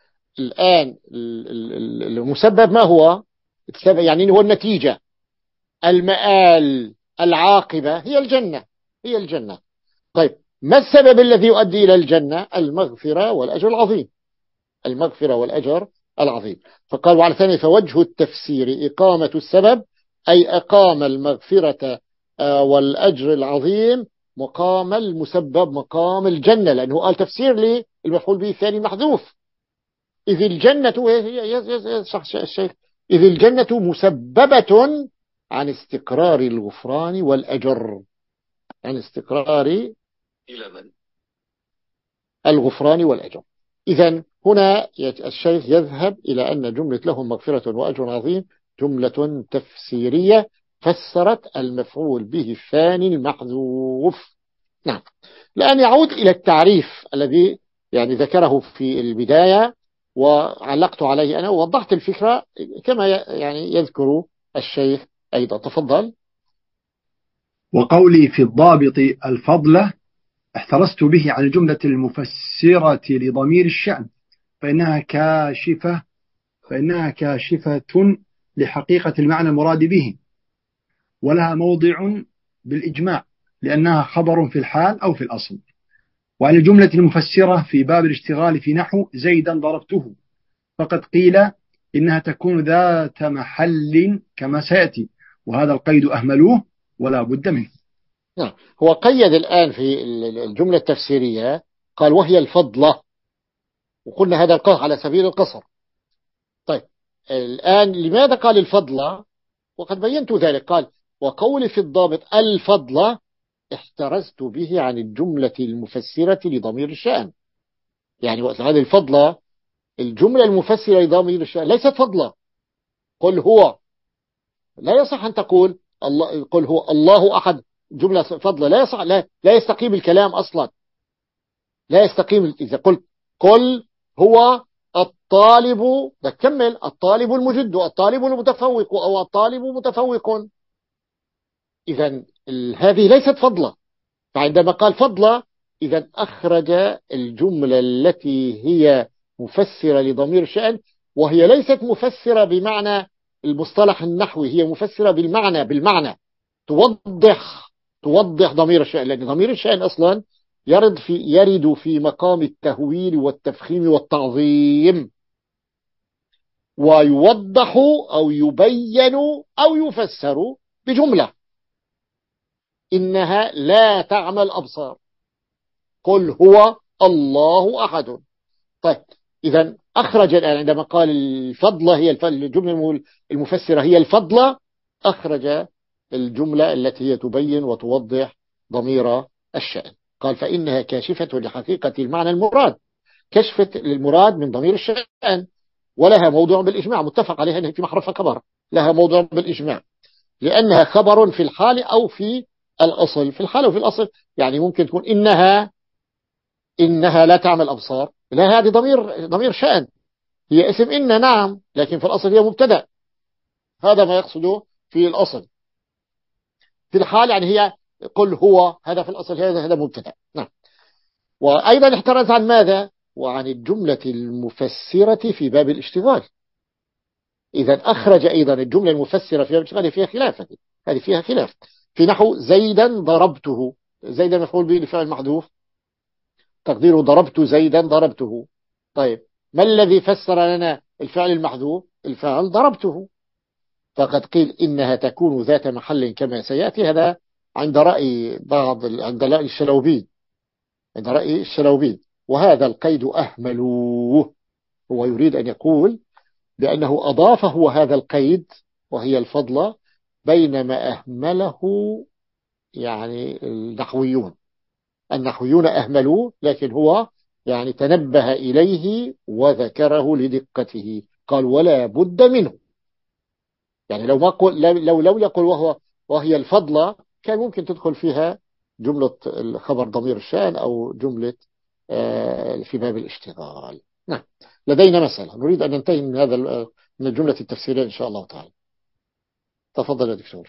الآن المسبب ما هو؟ السبب يعني هو النتيجة، المآل العاقبة هي الجنة، هي الجنة. طيب ما السبب الذي يؤدي إلى الجنة؟ المغفرة والأجر العظيم، المغفرة والأجر العظيم. فقال وعلى ثاني فوجه التفسير إقامة السبب، أي أقام المغفرة آه، والأجر العظيم مقام المسبب، مقام الجنة، لأنه قال تفسير للمفعول به الثاني محذوف. إذ الجنة هي الشيخ إذ الجنة مسببة عن استقرار الغفران والأجر، عن استقرار إلى من؟ الغفران والأجر. إذن هنا الشيخ يذهب إلى أن جملة لهم مغفرة وأجر عظيم جملة تفسيرية فسرت المفعول به الثاني المحذوف. نعم. الآن يعود إلى التعريف الذي يعني ذكره في البداية وعلقت عليه أنا ووضحت الفكرة كما يعني يذكر الشيخ أيضا. تفضل. وقولي في الضابط الفضلة احترزت به عن الجملة المفسرة لضمير الشأن، فإنها كاشفة فإنها كاشفة لحقيقة المعنى المراد به، ولها موضع بالإجماع لأنها خبر في الحال أو في الأصل. وعن الجملة المفسرة في باب الاشتغال في نحو زيدا ضربته، فقد قيل إنها تكون ذات محل كما سيأتي، وهذا القيد أهملوه ولا بد منه. نعم. هو قيد الآن في الجملة التفسيرية قال وهي الفضلة، وقلنا هذا القول على سبيل القصر. طيب الآن لماذا قال الفضلة؟ وقد بينت ذلك. قال وقول في الضابط الفضلة احترزت به عن الجملة المفسرة لضمير الشأن. يعني هذه الفضلة الجملة المفسرة لضمير الشأن ليست فضلة. قل هو، لا يصح أن تقول الله، قل هو الله أحد جملة فضلة، لا يصح، لا, لا يستقيم الكلام أصلا، لا يستقيم. إذا قلت قل هو الطالب، بكمل الطالب المجد، الطالب المتفوق، أو الطالب متفوق، إذا هذه ليست فضلة. فعندما قال فضلة إذا أخرج الجملة التي هي مفسرة لضمير الشأن، وهي ليست مفسرة بمعنى المصطلح النحوي، هي مفسرة بالمعنى، بالمعنى توضح توضح ضمير الشأن، لأن ضمير الشأن أصلا يرد في يرد في مقام التهويل والتفخيم والتعظيم، ويوضح أو يبين أو يفسر بجملة إنها لا تعمى الأبصار، قل هو الله أحد. طيب إذا أخرج الآن عندما قال الفضلة هي الجملة المفسرة هي الفضلة، أخرج الجملة التي هي تبين وتوضح ضمير الشأن. قال فإنها كاشفة لحقيقة المعنى المراد، كشفة للمراد من ضمير الشأن، ولها موضوع بالإجماع متفق عليها أنها في محرف خبر، لها موضوع بالإجماع لأنها خبر في الحال أو في الأصل. في الحال وفي الأصل يعني ممكن تكون إنها إنها لا تعمل أبصار، لا، هذه ضمير ضمير شأن، هي اسم إن، نعم، لكن في الأصل هي مبتدأ، هذا ما يقصده في الأصل. في الحال يعني هي قل هو، هذا في الأصل هذا هذا مبتدأ. نعم. وأيضا احترز عن ماذا؟ وعن الجملة المفسرة في باب الاشتغال. إذا أخرج أيضا الجملة المفسرة في باب الاشتغال فيها خلاف، هذه فيها خلاف. في نحو زيدا ضربته، زيدا مفعول به لفعل محذوف تقديره ضربت زيدا ضربته. طيب ما الذي فسر لنا الفعل المحذوف؟ الفعل ضربته. فقد قيل إنها تكون ذات محل كما سيأتي، هذا عند رأي بعض عند رأي الشلوبي، عند رأي الشلوبي، وهذا القيد أهملوه. هو يريد أن يقول بأنه أضاف هو هذا القيد وهي الفضلة، بينما أهمله يعني النحويون، النحويون أهملوه، لكن هو يعني تنبه إليه وذكره لدقته. قال ولا بد منه، يعني لو ما قل لو لو يقول وهو وهي الفضلة كان ممكن تدخل فيها جملة الخبر ضمير الشأن أو جملة في باب الاشتغال. نعم. لدينا مسألة نريد أن ننتهي من هذا من الجملة التفسيرية إن شاء الله تعالى. تفضل يا دكتور.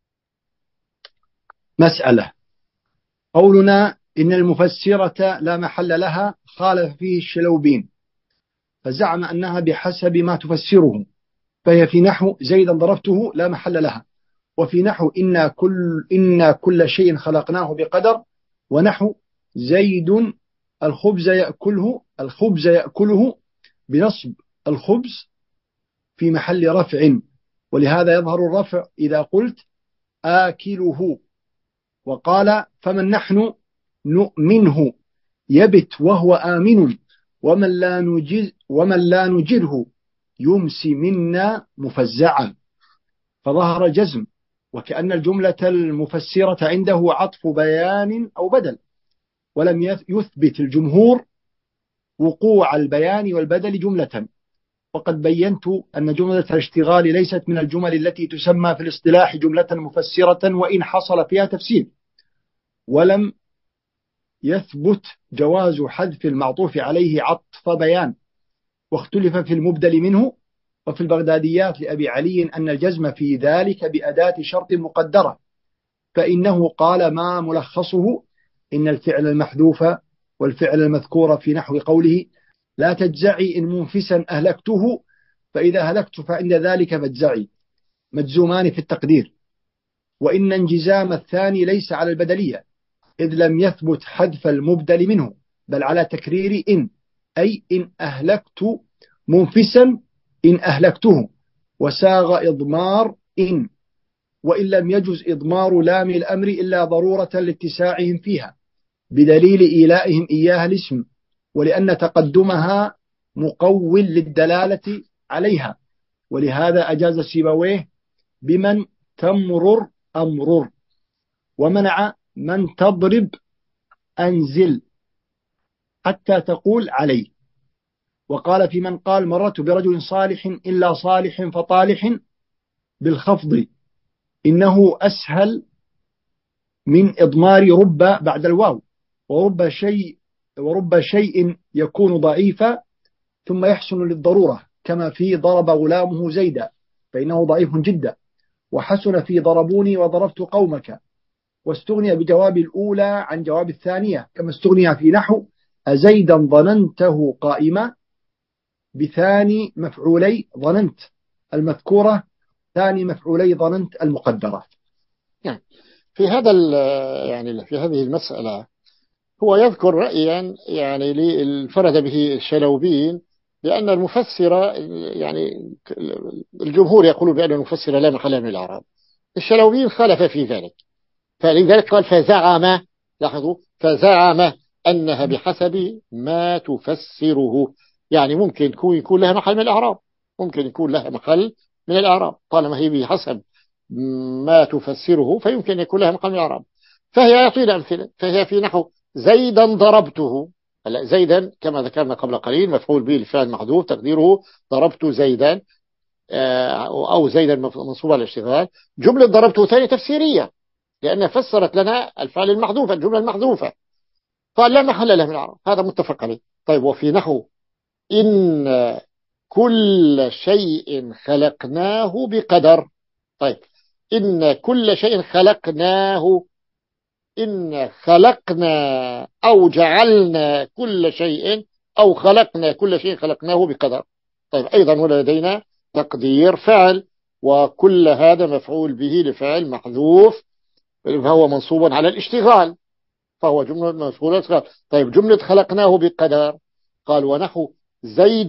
مسألة قولنا إن المفسرة لا محل لها خالف فيه الشلوبين، فزعم أنها بحسب ما تفسره، فهي في نحو زيدا ضربته لا محل لها، وفي نحو إن كل, إن كل شيء خلقناه بقدر، ونحو زيد الخبز يأكله الخبز يأكله بنصب الخبز في محل رفع، ولهذا يظهر الرفع إذا قلت آكله. وقال فمن نحن نؤمنه يبت وهو آمن، ومن لا نجر ومن لا نجره يمسي منا مفزعا، فظهر جزم، وكأن الجملة المفسرة عنده عطف بيان أو بدل، ولم يثبت الجمهور وقوع البيان والبدل جملة. وقد بينت أن جملة الاشتغال ليست من الجمل التي تسمى في الاصطلاح جملة مفسرة، وإن حصل فيها تفسير، ولم يثبت جواز حذف المعطوف عليه عطف بيان، واختلف في المبدل منه. وفي البغداديات لأبي علي أن الجزم في ذلك بأداة شرط مقدرة، فإنه قال ما ملخصه إن الفعل المحذوف والفعل المذكور في نحو قوله لا تجزعي إن منفسا أهلكته، فإذا هلكت فعند ذلك فاجزعي، مجزومان في التقدير، وإن انجزام الثاني ليس على البدلية، إذ لم يثبت حذف المبدل منه، بل على تكرير إن، أي إن أهلكت منفسا إن أهلكته، وساغ إضمار إن، وإن لم يجز إضمار لام الأمر إلا ضرورة لاتساعهم فيها بدليل إيلائهم إياها الاسم، ولأن تقدمها مقول للدلالة عليها، ولهذا أجاز سيبويه بمن تمرر أمرر، ومنع من تضرب أنزل حتى تقول عليه. وقال في من قال مررت برجل صالح إلا صالح فطالح بالخفض إنه أسهل من إضمار رب بعد الواو، ورب شيء ورب شيء يكون ضعيفا ثم يحسن للضرورة، كما في ضرب غلامه زيدا فإنه ضعيف جدا، وحسن في ضربوني وضربت قومك، واستغني بجواب الأولى عن جواب الثانية، كما استغني في نحو أزيدا ظننته قائما بثاني مفعولي ظننت المذكورة ثاني مفعولي ظننت المقدرة. يعني في هذا يعني في هذه المسألة هو يذكر رأيا يعني انفرد به الشلوبين، لأن المفسر يعني الجمهور يقول بأن المفسر لا محل من الإعراب، الشلوبين خالف في ذلك، فلذلك قال فزعم، لاحظوا فزعم أنها بحسب ما تفسره، يعني ممكن يكون لها محل من الإعراب، ممكن يكون لها محل من الإعراب طالما هي بحسب ما تفسره، فيمكن يكون لها محل من الإعراب. فهي يعطينا أمثلة، فهي في نحو زيدا ضربته، هلا زيدا كما ذكرنا قبل قليل مفعول به الفعل محذوف تقديره ضربت زيدا، أو زيدا منصوب على الاشتغال. جملة ضربته ثانية تفسيرية لأنها فسرت لنا الفعل المحذوف الجملة المحذوفة، قال لا محل له من الإعراب، هذا متفق عليه. طيب وفي نحو إن كل شيء خلقناه بقدر، طيب إن كل شيء خلقناه، إن خلقنا أو جعلنا كل شيء أو خلقنا كل شيء خلقناه بقدر، طيب أيضا ولدينا تقدير فعل، وكل هذا مفعول به لفعل محذوف فهو منصوب على الاشتغال، فهو جملة مفعول الاشتغال. طيب جملة خلقناه بقدر، قال ونحو زيد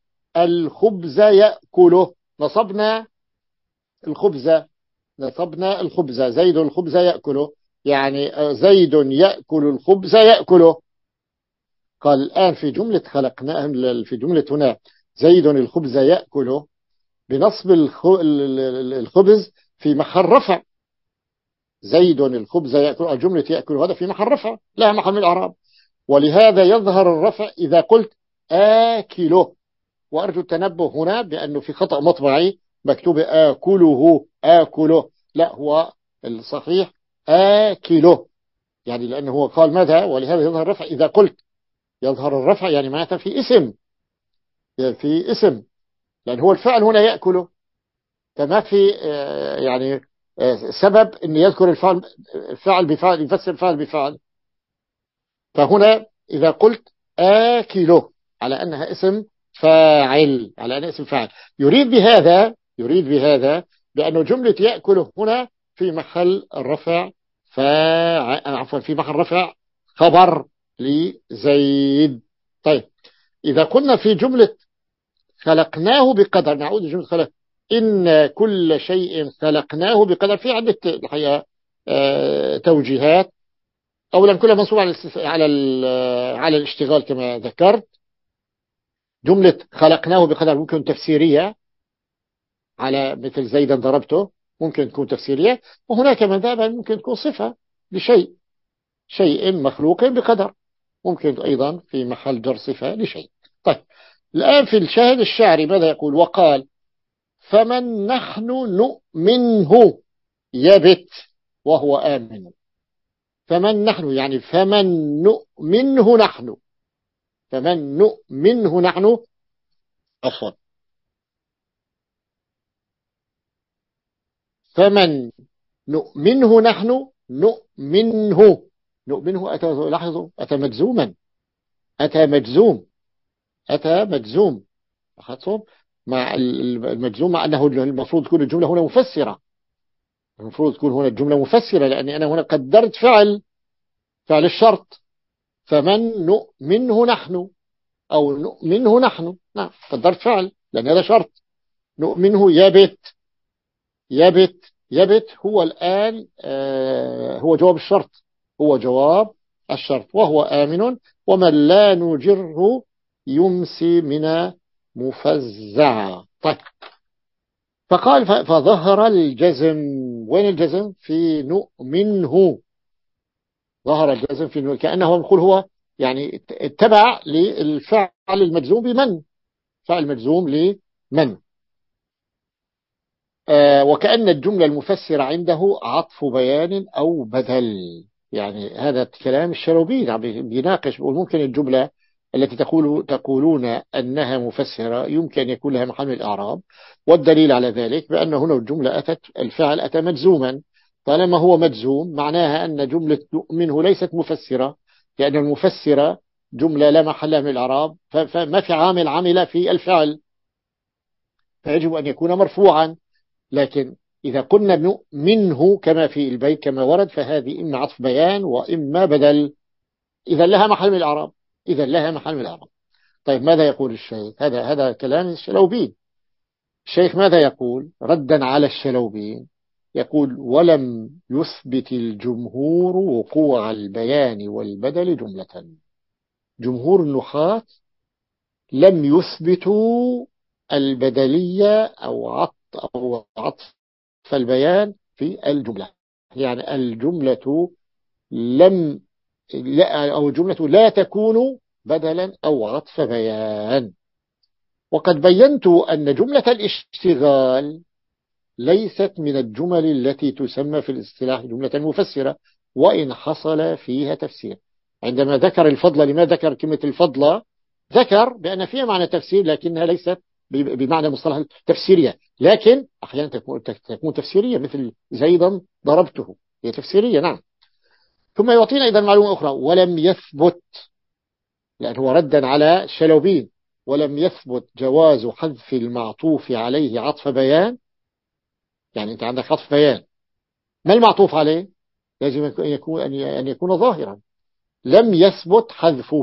الخبز يأكله، نصبنا الخبز نصبنا الخبز زيد الخبز يأكله، يعني زيد يأكل الخبز يأكله. قال الآن في جملة خلقناه في جملة هنا زيد الخبز يأكله بنصب الخبز في محل رفع، زيد الخبز يأكل، الجملة يأكل هذا في محل رفع لا محل من الإعراب، ولهذا يظهر الرفع إذا قلت آكله. وأرجو التنبه هنا بأنه في خطأ مطبعي مكتوب آكله آكله، لا هو الصحيح آكله، يعني لأنه هو قال ماذا، ولهذا يظهر الرفع إذا قلت، يظهر الرفع يعني معناته في اسم في اسم لأن هو الفعل هنا يأكله، فما في يعني سبب أن يذكر الفعل فعل بفعل يفسر فعل بفعل. فهنا إذا قلت آكله على أنها اسم فاعل على أنها اسم فاعل، يريد بهذا يريد بهذا بأنه جملة يأكل هنا في محل الرفع، عفوا في محل رفع خبر لزيد. طيب إذا قلنا في جملة خلقناه بقدر، نعود لجملة خلق، إن كل شيء خلقناه بقدر، في عدة الحقيقة آه توجيهات. أولا كلها منصوبة على على على الاشتغال كما ذكرت. جملة خلقناه بقدر ممكن تفسيرية على مثل زيدا ضربته، ممكن تكون تفسيرية، وهناك مذهبا ممكن تكون صفة لشيء، شيء مخلوق بقدر، ممكن أيضا في محل جر صفة لشيء. طيب الآن في الشاهد الشعري ماذا يقول؟ وقال فمن نحن نؤمنه يبت وهو آمن. فمن نحن يعني فمن نؤمنه نحن، فمن نؤمنه نحن، عفوا فمن نؤمنه نحن، نؤمنه، نؤمنه أتى، لاحظوا أتى مجزوما، أتى مجزوم، أتى مجزوم، لاحظتم مع المجزوم، مع أنه المفروض تكون الجملة هنا مفسرة، المفروض تكون هنا الجملة مفسرة، لأني أنا هنا قدرت فعل، فعل الشرط، فمن نؤمنه نحن أو نؤمنه نحن، نعم قدرت فعل لأن هذا شرط. نؤمنه يبت، يبت، يبت هو الآن آه هو جواب الشرط، هو جواب الشرط، وهو آمن ومن لا نجره يمسي من مفزع. طيب فقال فظهر الجزم، وين الجزم؟ في نؤمنه، ظهر الجزم في نؤمنه، كأنه يقول هو يعني اتبع للفعل المجزوم بمن، فعل مجزوم لمن. آه وكأن الجملة المفسرة عنده عطف بيان أو بدل، يعني هذا كلام الشروبي بيناقش، بيقول ممكن الجملة التي تقول تقولون أنها مفسرة يمكن أن يكون لها محل من الإعراب، والدليل على ذلك بأن هنا الجملة أتت، الفعل أتى مجزوما، طالما هو مجزوم معناها أن جملة منه ليست مفسرة، لأن المفسرة جملة لا محل من الإعراب، فما في عامل عمل في الفعل، فيجب أن يكون مرفوعا. لكن إذا قلنا منه كما في البيت كما ورد، فهذه إما عطف بيان وإما بدل، إذا لها محل من الإعراب، إذا لها محل من الإعراب. طيب ماذا يقول الشيخ؟ هذا هذا كلام الشلوبين. الشيخ ماذا يقول ردا على الشلوبين؟ يقول ولم يثبت الجمهور وقوع البيان والبدل جملة. جمهور النحاة لم يثبتوا البدلية أو عطف أو عطف البيان في الجملة، يعني الجملة لم لا أو الجملة لا تكون بدلا أو عطف بيان. وقد بينت أن جملة الاشتغال ليست من الجمل التي تسمى في الاصطلاح جملة مفسرة، وإن حصل فيها تفسير. عندما ذكر الفضل، لما ذكر كلمة الفضل؟ ذكر بأن فيها معنى تفسير لكنها ليست بمعنى مصطلح تفسيرية، لكن أحيانا تكون تكون تفسيرية، مثل زيدا ضربته، هي تفسيرية نعم. ثم يعطينا إذا معلومة أخرى، ولم يثبت، لأنه ردا على شلوبين، ولم يثبت جواز حذف المعطوف عليه عطف بيان. يعني أنت عندك عطف بيان، ما المعطوف عليه؟ لازم أن يكون أن يكون ظاهرا، لم يثبت حذفه.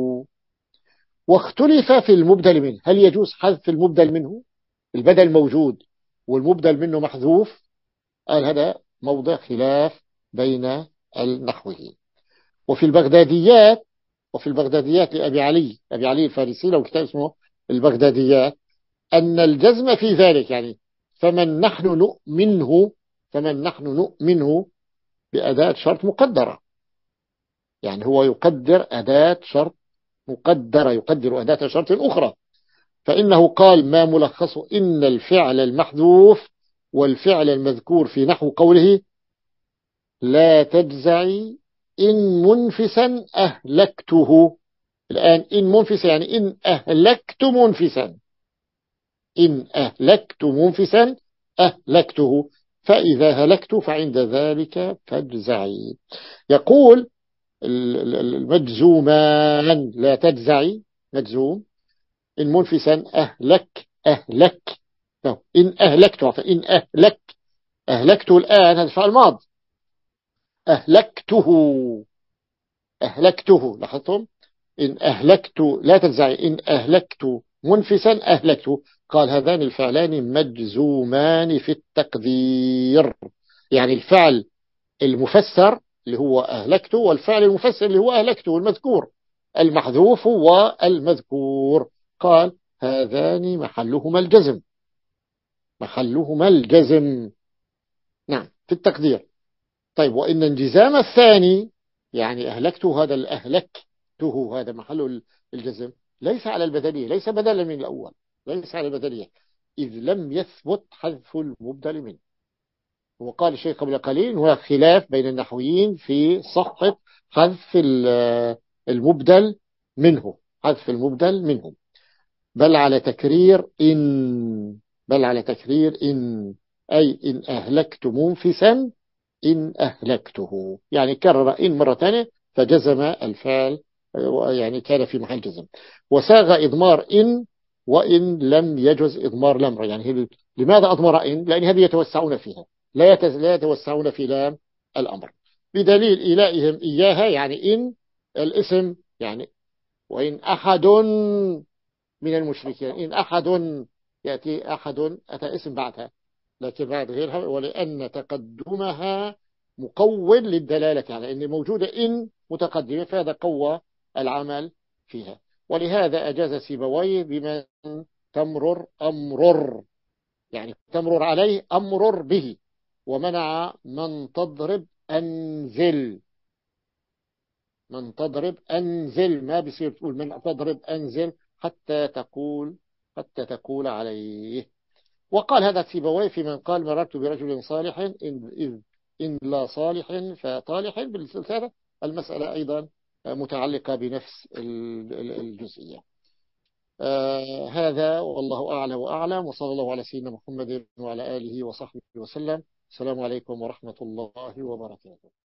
واختلف في المبدل منه، هل يجوز حذف المبدل منه؟ البدل موجود والمبدل منه محذوف، قال هذا موضع خلاف بين النحويين. وفي البغداديات، وفي البغداديات لأبي علي، أبي علي الفارسي له كتاب اسمه البغداديات، أن الجزم في ذلك يعني فمن نحن نؤمنه، فمن نحن نؤمنه بأداة شرط مقدرة، يعني هو يقدر أداة شرط مقدرة، يقدر أداة شرط أخرى. فإنه قال ما ملخص إن الفعل المحذوف والفعل المذكور في نحو قوله لا تجزعي إن منفسا أهلكته. الآن إن منفسا يعني إن أهلكت منفسا، إن أهلكت منفسا أهلكته، فإذا هلكت فعند ذلك فاجزعي. يقول المجزومان لا تجزعي مجزوم، إن منفسا أهلك أهلك طب إن أهلكت، فإن أهلك أهلكته الآن هذا فعل ماض. أهلكته أهلكته لاحظتم؟ إن أهلكت لا تنزعي، إن أهلكت منفسا أهلكته. قال هذان الفعلان مجزومان في التقدير، يعني الفعل المفسر اللي هو أهلكته، والفعل المفسر اللي هو أهلكته المذكور، المحذوف والمذكور. قال هذان محلهما الجزم، محلهما الجزم. نعم في التقدير. طيب وإن انجزام الثاني، يعني أهلكته، هذا الأهلكته هذا محل الجزم ليس على البدلية، ليس بدلا من الأول، ليس على البدلية، إذ لم يثبت حذف المبدل منه. وقال الشيخ قبل قليل هو خلاف بين النحويين في صحة حذف المبدل منه، حذف المبدل منه. بل على تكرير إن، بل على تكرير إن، أي إن أهلكت منفسا إن أهلكته، يعني كرر إن مرة ثانية فجزم الفعل، يعني كان في محل جزم. وساغ إضمار إن وإن لم يجز إضمار لم، يعني لماذا أضمر إن؟ لأن هذه يتوسعون فيها، لا لا يتوسعون في لام الأمر، بدليل إيلائهم إياها، يعني إن الاسم، يعني وإن أحد من المشركين، إن أحد يأتي أحد أتى اسم بعدها، لكن بعد غيرها، ولأن تقدمها مقوّل للدلالة على أن موجودة إن متقدمة، فهذا قوى العمل فيها. ولهذا أجاز سيبويه بمن تمرر أمرر، يعني تمرر عليه أمرر به، ومنع من تضرب أنزل، من تضرب أنزل، ما بيصير تقول من تضرب أنزل حتى تقول، حتى تقول عليه. وقال هذا سيبويه في من قال مررت برجل صالح إن, إذ إن لا صالح فطالح بالسلسلة. المسألة أيضا متعلقة بنفس الجزئية. آه هذا والله أعلى وأعلم، وصلى الله على سيدنا محمد وعلى آله وصحبه وسلم. السلام عليكم ورحمة الله وبركاته.